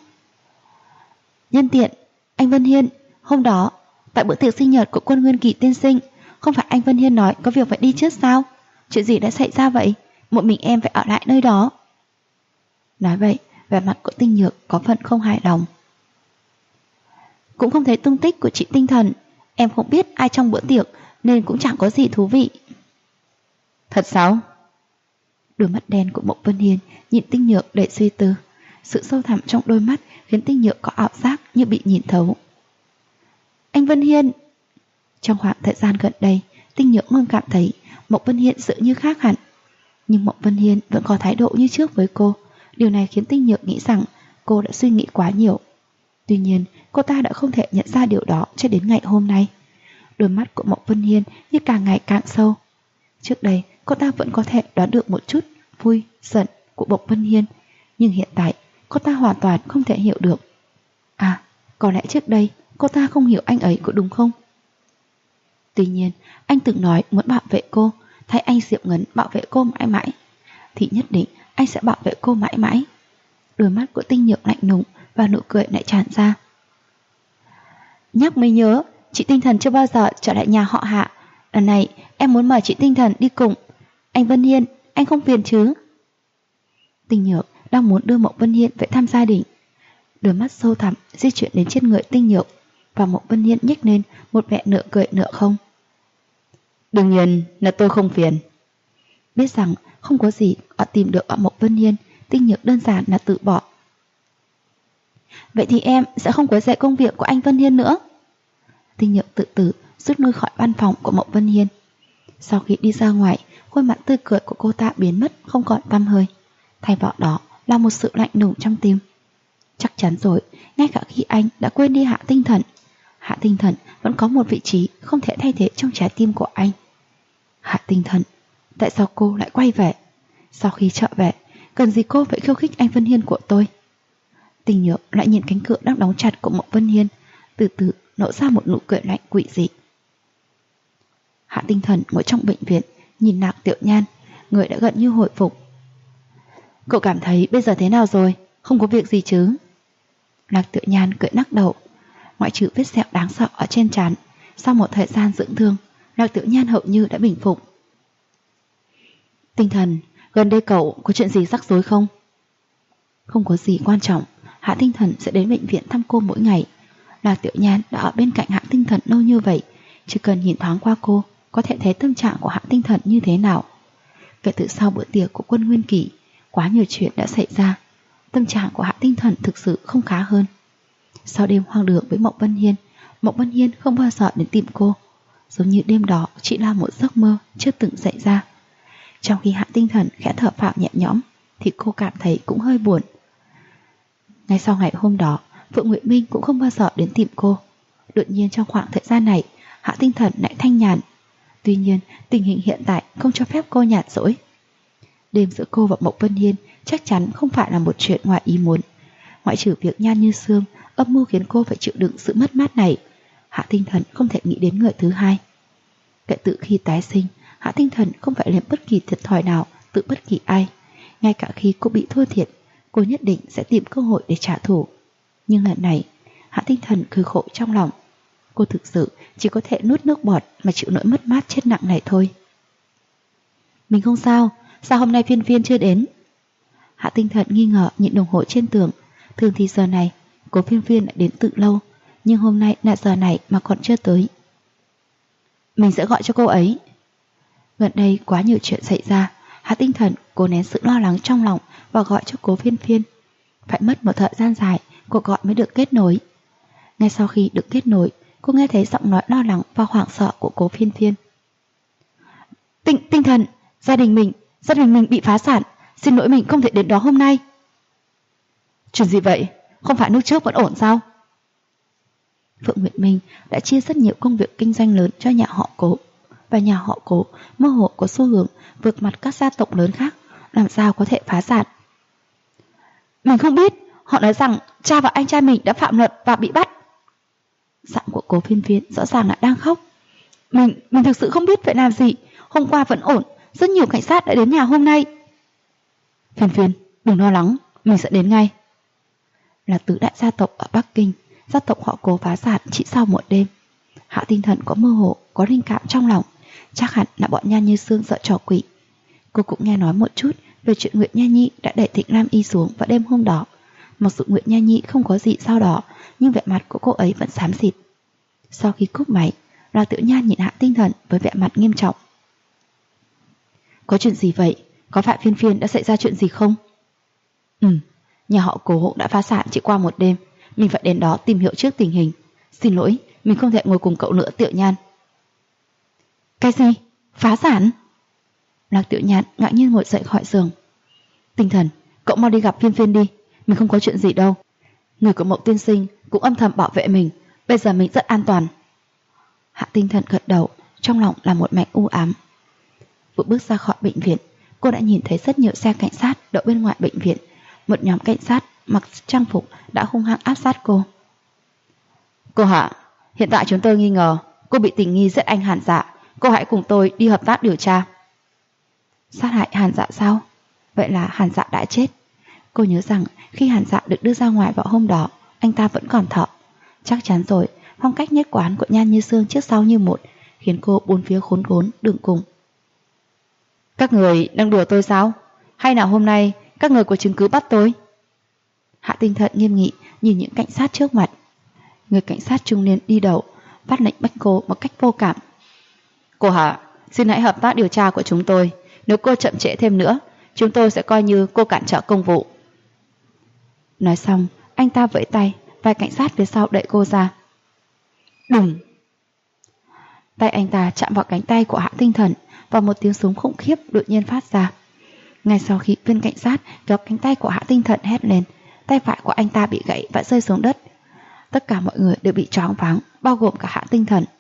Nhân tiện, anh Vân Hiên, hôm đó tại bữa tiệc sinh nhật của Quân Nguyên Kỷ tiên sinh, không phải anh Vân Hiên nói có việc phải đi trước sao? Chuyện gì đã xảy ra vậy? Một mình em phải ở lại nơi đó. Nói vậy, vẻ mặt của Tinh Nhược có phần không hài lòng. Cũng không thấy tung tích của chị Tinh Thần. Em không biết ai trong bữa tiệc nên cũng chẳng có gì thú vị. Thật sao? Đôi mắt đen của Mộng Vân Hiên nhìn Tinh Nhược để suy tư. Sự sâu thẳm trong đôi mắt khiến Tinh Nhược có ảo giác như bị nhìn thấu. Anh Vân Hiên. Trong khoảng thời gian gần đây, Tinh Nhược luôn cảm thấy Mộng Vân Hiên dường như khác hẳn. Nhưng Mộng Vân Hiên vẫn có thái độ như trước với cô. Điều này khiến Tinh Nhược nghĩ rằng cô đã suy nghĩ quá nhiều. Tuy nhiên, cô ta đã không thể nhận ra điều đó cho đến ngày hôm nay. Đôi mắt của Mộng Vân Hiên như càng ngày càng sâu. Trước đây, cô ta vẫn có thể đoán được một chút vui, giận của Mộng Vân Hiên. Nhưng hiện tại, cô ta hoàn toàn không thể hiểu được. À, có lẽ trước đây cô ta không hiểu anh ấy có đúng không? Tuy nhiên, anh từng nói muốn bảo vệ cô, thay anh Diệu Ngấn bảo vệ cô mãi mãi, thì nhất định anh sẽ bảo vệ cô mãi mãi. Đôi mắt của Tinh Nhược lạnh lùng và nụ cười lại tràn ra. Nhắc mới nhớ, chị Tinh Thần chưa bao giờ trở lại nhà họ Hạ. Lần này em muốn mời chị Tinh Thần đi cùng. Anh Vân Hiên, anh không phiền chứ? Tinh Nhược đang muốn đưa Mộng Vân Hiên về thăm gia đình. Đôi mắt sâu thẳm di chuyển đến trên người Tinh Nhược, và Mộng Vân Hiên nhếch lên một vẻ nửa cười nửa không. Đương nhiên là tôi không phiền. Biết rằng không có gì họ tìm được ở Mộng Vân Hiên, Tinh Nhược đơn giản là từ bỏ. Vậy thì em sẽ không quấy rầy công việc của anh Vân Hiên nữa. Tinh Nhược tự tử rút lui khỏi văn phòng của Mộng Vân Hiên. Sau khi đi ra ngoài, khuôn mặt tươi cười của cô ta biến mất không còn tăm hơi. Thay vào đó là một sự lạnh lùng trong tim. Chắc chắn rồi, ngay cả khi anh đã quên đi Hạ Tinh Thần, Hạ Tinh Thần vẫn có một vị trí không thể thay thế trong trái tim của anh. Hạ Tinh Thần, tại sao cô lại quay về? Sau khi trở về, cần gì cô phải khiêu khích anh Vân Hiên của tôi? Tinh Nhược lại nhìn cánh cửa đang đóng chặt của Mộng Vân Hiên, từ từ nở ra một nụ cười lạnh quỷ dị. Hạ Tinh Thần ngồi trong bệnh viện, nhìn Lạc Tiểu Nhan, người đã gần như hồi phục. Cậu cảm thấy bây giờ thế nào rồi? Không có việc gì chứ? Lạc Tiểu Nhan cười lắc đầu. Ngoại trừ vết sẹo đáng sợ ở trên trán, sau một thời gian dưỡng thương, Lạc Tiểu Nhan hầu như đã bình phục. Tinh Thần, gần đây cậu có chuyện gì rắc rối không? Không có gì quan trọng, Hạ Tinh Thần sẽ đến bệnh viện thăm cô mỗi ngày. Lạc Tiểu Nhan đã ở bên cạnh Hạ Tinh Thần lâu như vậy, chỉ cần nhìn thoáng qua cô có thể thấy tâm trạng của Hạ Tinh Thần như thế nào. Kể từ sau bữa tiệc của Quân Nguyên Kỷ, quá nhiều chuyện đã xảy ra. Tâm trạng của Hạ Tinh Thần thực sự không khá hơn. Sau đêm hoang đường với Mộng Vân Hiên không bao giờ đến tìm cô, giống như đêm đó chỉ là một giấc mơ chưa từng xảy ra. Trong khi Hạ Tinh Thần khẽ thở phào nhẹ nhõm, thì cô cảm thấy cũng hơi buồn. Ngay sau ngày hôm đó, Phượng Nguyệt Minh cũng không bao giờ đến tìm cô. Đột nhiên trong khoảng thời gian này, Hạ Tinh Thần lại thanh nhàn. Tuy nhiên, tình hình hiện tại không cho phép cô nhàn rỗi. Đêm giữa cô và Mộng Vân Hiên chắc chắn không phải là một chuyện ngoài ý muốn. Ngoại trừ việc Nhan Như Sương âm mưu khiến cô phải chịu đựng sự mất mát này, Hạ Tinh Thần không thể nghĩ đến người thứ hai. Kể từ khi tái sinh, Hạ Tinh Thần không phải làm bất kỳ thiệt thòi nào từ bất kỳ ai. Ngay cả khi cô bị thua thiệt, cô nhất định sẽ tìm cơ hội để trả thù. Nhưng lần này, Hạ Tinh Thần cười khổ trong lòng. Cô thực sự chỉ có thể nuốt nước bọt mà chịu nỗi mất mát chết nặng này thôi. Mình không sao, sao hôm nay Phiên Phiên chưa đến? Hạ Tinh Thần nghi ngờ nhìn đồng hồ trên tường. Thường thì giờ này cô Phiên Phiên đã đến từ lâu, nhưng hôm nay là giờ này mà còn chưa tới. Mình sẽ gọi cho cô ấy. Gần đây quá nhiều chuyện xảy ra, Hạ Tinh Thần cố nén sự lo lắng trong lòng và gọi cho cố Phiên Phiên. Phải mất một thời gian dài, cuộc gọi mới được kết nối. Ngay sau khi được kết nối, cô nghe thấy giọng nói lo lắng và hoảng sợ của cố Phiên Phiên. Tinh Thần, gia đình mình bị phá sản, xin lỗi mình không thể đến đó hôm nay. Chuyện gì vậy? không phải lúc trước vẫn ổn sao? Phượng Nguyệt Minh đã chia rất nhiều công việc kinh doanh lớn cho nhà họ Cố, và nhà họ Cố mơ hồ có xu hướng vượt mặt các gia tộc lớn khác, làm sao có thể phá sản. Mình không biết, họ nói rằng cha và anh trai mình đã phạm luật và bị bắt. Giọng của Cố Phiên Phiên rõ ràng là đang khóc. Mình thực sự không biết phải làm gì. Hôm qua vẫn ổn, rất nhiều cảnh sát đã đến nhà hôm nay. Phiên Phiên, đừng lo lắng, mình sẽ đến ngay. Là tứ đại gia tộc ở Bắc Kinh, gia tộc họ Cố phá sản chỉ sau một đêm. Hạ Tinh Thần có mơ hồ, có linh cảm trong lòng, chắc hẳn là bọn Nhan Như Sương sợ trò quỷ. Cô cũng nghe nói một chút về chuyện Nguyệt Nha Nhi đã đẩy Thịnh Lam Y xuống vào đêm hôm đó. Mặc dù Nguyệt Nha Nhi không có gì sau đó, nhưng vẻ mặt của cô ấy vẫn xám xịt. Sau khi cúp máy, Lạc Tiểu Nhan nhìn Hạ Tinh Thần với vẻ mặt nghiêm trọng. Có chuyện gì vậy? Có phải Phiên Phiên đã xảy ra chuyện gì không? Nhà họ Cố đã phá sản chỉ qua một đêm. Mình phải đến đó tìm hiểu trước tình hình. Xin lỗi, mình không thể ngồi cùng cậu nữa, Tiểu Nhan. Cái gì? Phá sản? Lạc Tiểu Nhan ngạc nhiên ngồi dậy khỏi giường. Tinh Thần, cậu mau đi gặp Phiên Phiên đi. Mình không có chuyện gì đâu. Người của Mộng tiên sinh cũng âm thầm bảo vệ mình. Bây giờ mình rất an toàn. Hạ Tinh Thần gật đầu, trong lòng là một mảnh u ám. Vừa bước ra khỏi bệnh viện, cô đã nhìn thấy rất nhiều xe cảnh sát đậu bên ngoài bệnh viện. Một nhóm cảnh sát mặc trang phục đã hung hăng áp sát cô. Cô Hạ, hiện tại chúng tôi nghi ngờ cô bị tình nghi giết anh Hàn Dạ. Cô hãy cùng tôi đi hợp tác điều tra. Sát hại Hàn Dạ sao? Vậy là Hàn Dạ đã chết. Cô nhớ rằng khi Hàn Dạ được đưa ra ngoài vào hôm đó, anh ta vẫn còn thở. Chắc chắn rồi, phong cách nhất quán của Nhan Như Sương trước sau như một, khiến cô bốn phía khốn đốn đường cùng. Các người đang đùa tôi sao? Hay là hôm nay các người có chứng cứ bắt tôi? Hạ Tinh Thần nghiêm nghị nhìn những cảnh sát trước mặt. Người cảnh sát trung niên đi đầu phát lệnh bắt cô một cách vô cảm. Cô Hạ, xin hãy hợp tác điều tra của chúng tôi. Nếu cô chậm trễ thêm nữa, chúng tôi sẽ coi như cô cản trở công vụ. Nói xong, anh ta vẫy tay, vài cảnh sát phía sau đẩy cô ra. Đùng! Tay anh ta chạm vào cánh tay của Hạ Tinh Thần và một tiếng súng khủng khiếp đột nhiên phát ra. Ngay sau khi viên cảnh sát kéo cánh tay của Hạ Tinh Thần hét lên, tay phải của anh ta bị gãy và rơi xuống đất. Tất cả mọi người đều bị choáng váng, bao gồm cả Hạ Tinh Thần.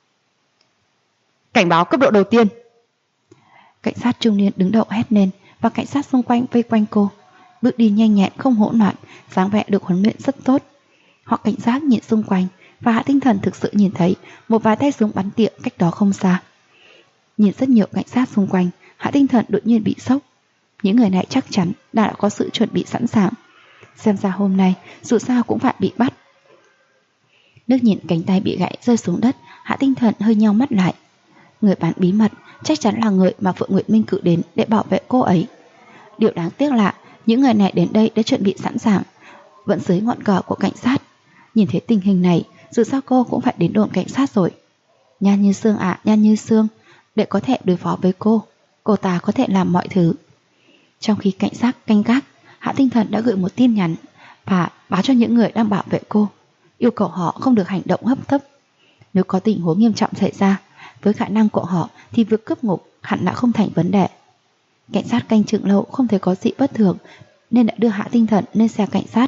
Cảnh báo cấp độ đầu tiên! Cảnh sát trung niên đứng đầu hét lên và cảnh sát xung quanh vây quanh cô. Bước đi nhanh nhẹn không hỗn loạn, dáng vẻ được huấn luyện rất tốt. Họ cảnh giác nhìn xung quanh và Hạ Tinh Thần thực sự nhìn thấy một vài tay súng bắn tỉa cách đó không xa. Nhìn rất nhiều cảnh sát xung quanh, Hạ Tinh Thần đột nhiên bị sốc. Những người này chắc chắn đã có sự chuẩn bị sẵn sàng. Xem ra hôm nay dù sao cũng phải bị bắt. Nước nhìn cánh tay bị gãy rơi xuống đất, Hạ Tinh Thần hơi nheo mắt lại. Người bán bí mật chắc chắn là người mà Phượng Nguyệt Minh cử đến để bảo vệ cô ấy. Điều đáng tiếc là những người này đến đây đã chuẩn bị sẵn sàng, vẫn dưới ngọn cờ của cảnh sát. Nhìn thấy tình hình này, dù sao cô cũng phải đến đồn cảnh sát rồi. Nhan Như Sương ạ, Nhan Như Sương, để có thể đối phó với cô ta có thể làm mọi thứ. Trong khi cảnh sát canh gác, Hạ Tinh Thần đã gửi một tin nhắn và báo cho những người đang bảo vệ cô, yêu cầu họ không được hành động hấp tấp. Nếu có tình huống nghiêm trọng xảy ra, với khả năng của họ thì việc cướp ngục hẳn là không thành vấn đề. Cảnh sát canh chừng lâu không thấy có gì bất thường nên đã đưa Hạ Tinh Thần lên xe cảnh sát.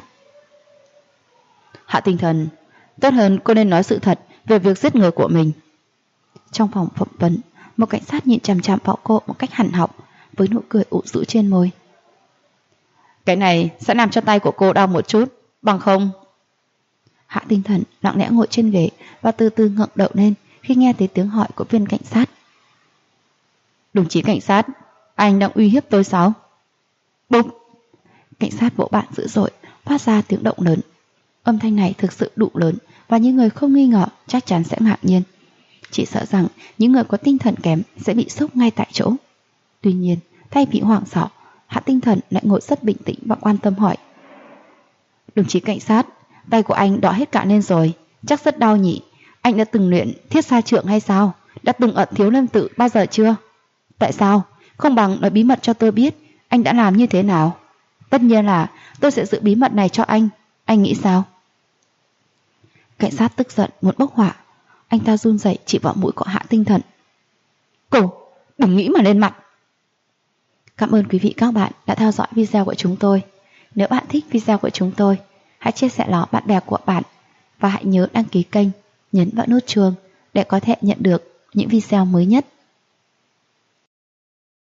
Hạ Tinh Thần, tốt hơn cô nên nói sự thật về việc giết người của mình. Trong phòng phỏng vấn, một cảnh sát nhìn chằm chằm vào cô một cách hằn học, với nụ cười ủ rũ trên môi. Cái này sẽ làm cho tay của cô đau một chút, bằng không? Hạ Tinh Thần lặng lẽ ngồi trên ghế và từ từ ngẩng đầu lên khi nghe thấy tiếng hỏi của viên cảnh sát. Đồng chí cảnh sát, anh đang uy hiếp tôi sao? Bụp! Cảnh sát vỗ bàn dữ dội, phát ra tiếng động lớn. Âm thanh này thực sự đủ lớn và những người không nghi ngờ chắc chắn sẽ ngạc nhiên. Chỉ sợ rằng những người có tinh thần kém sẽ bị sốc ngay tại chỗ. Tuy nhiên, thay vì hoảng sợ, Hạ Tinh Thần lại ngồi rất bình tĩnh và quan tâm hỏi. Đồng chí cảnh sát, tay của anh đỏ hết cả lên rồi, chắc rất đau nhỉ. Anh đã từng luyện thiết sa trượng hay sao? Đã từng ẩn Thiếu Lâm Tự bao giờ chưa? Tại sao? Không bằng nói bí mật cho tôi biết anh đã làm như thế nào. Tất nhiên là tôi sẽ giữ bí mật này cho anh nghĩ sao? Cảnh sát tức giận muốn bốc hỏa. Anh ta run rẩy chỉ vào mũi của Hạ Tinh Thần. Cô, đừng nghĩ mà lên mặt. Cảm ơn quý vị các bạn đã theo dõi video của chúng tôi. Nếu bạn thích video của chúng tôi, hãy chia sẻ nó bạn bè của bạn và hãy nhớ đăng ký kênh, nhấn vào nút chuông để có thể nhận được những video mới nhất.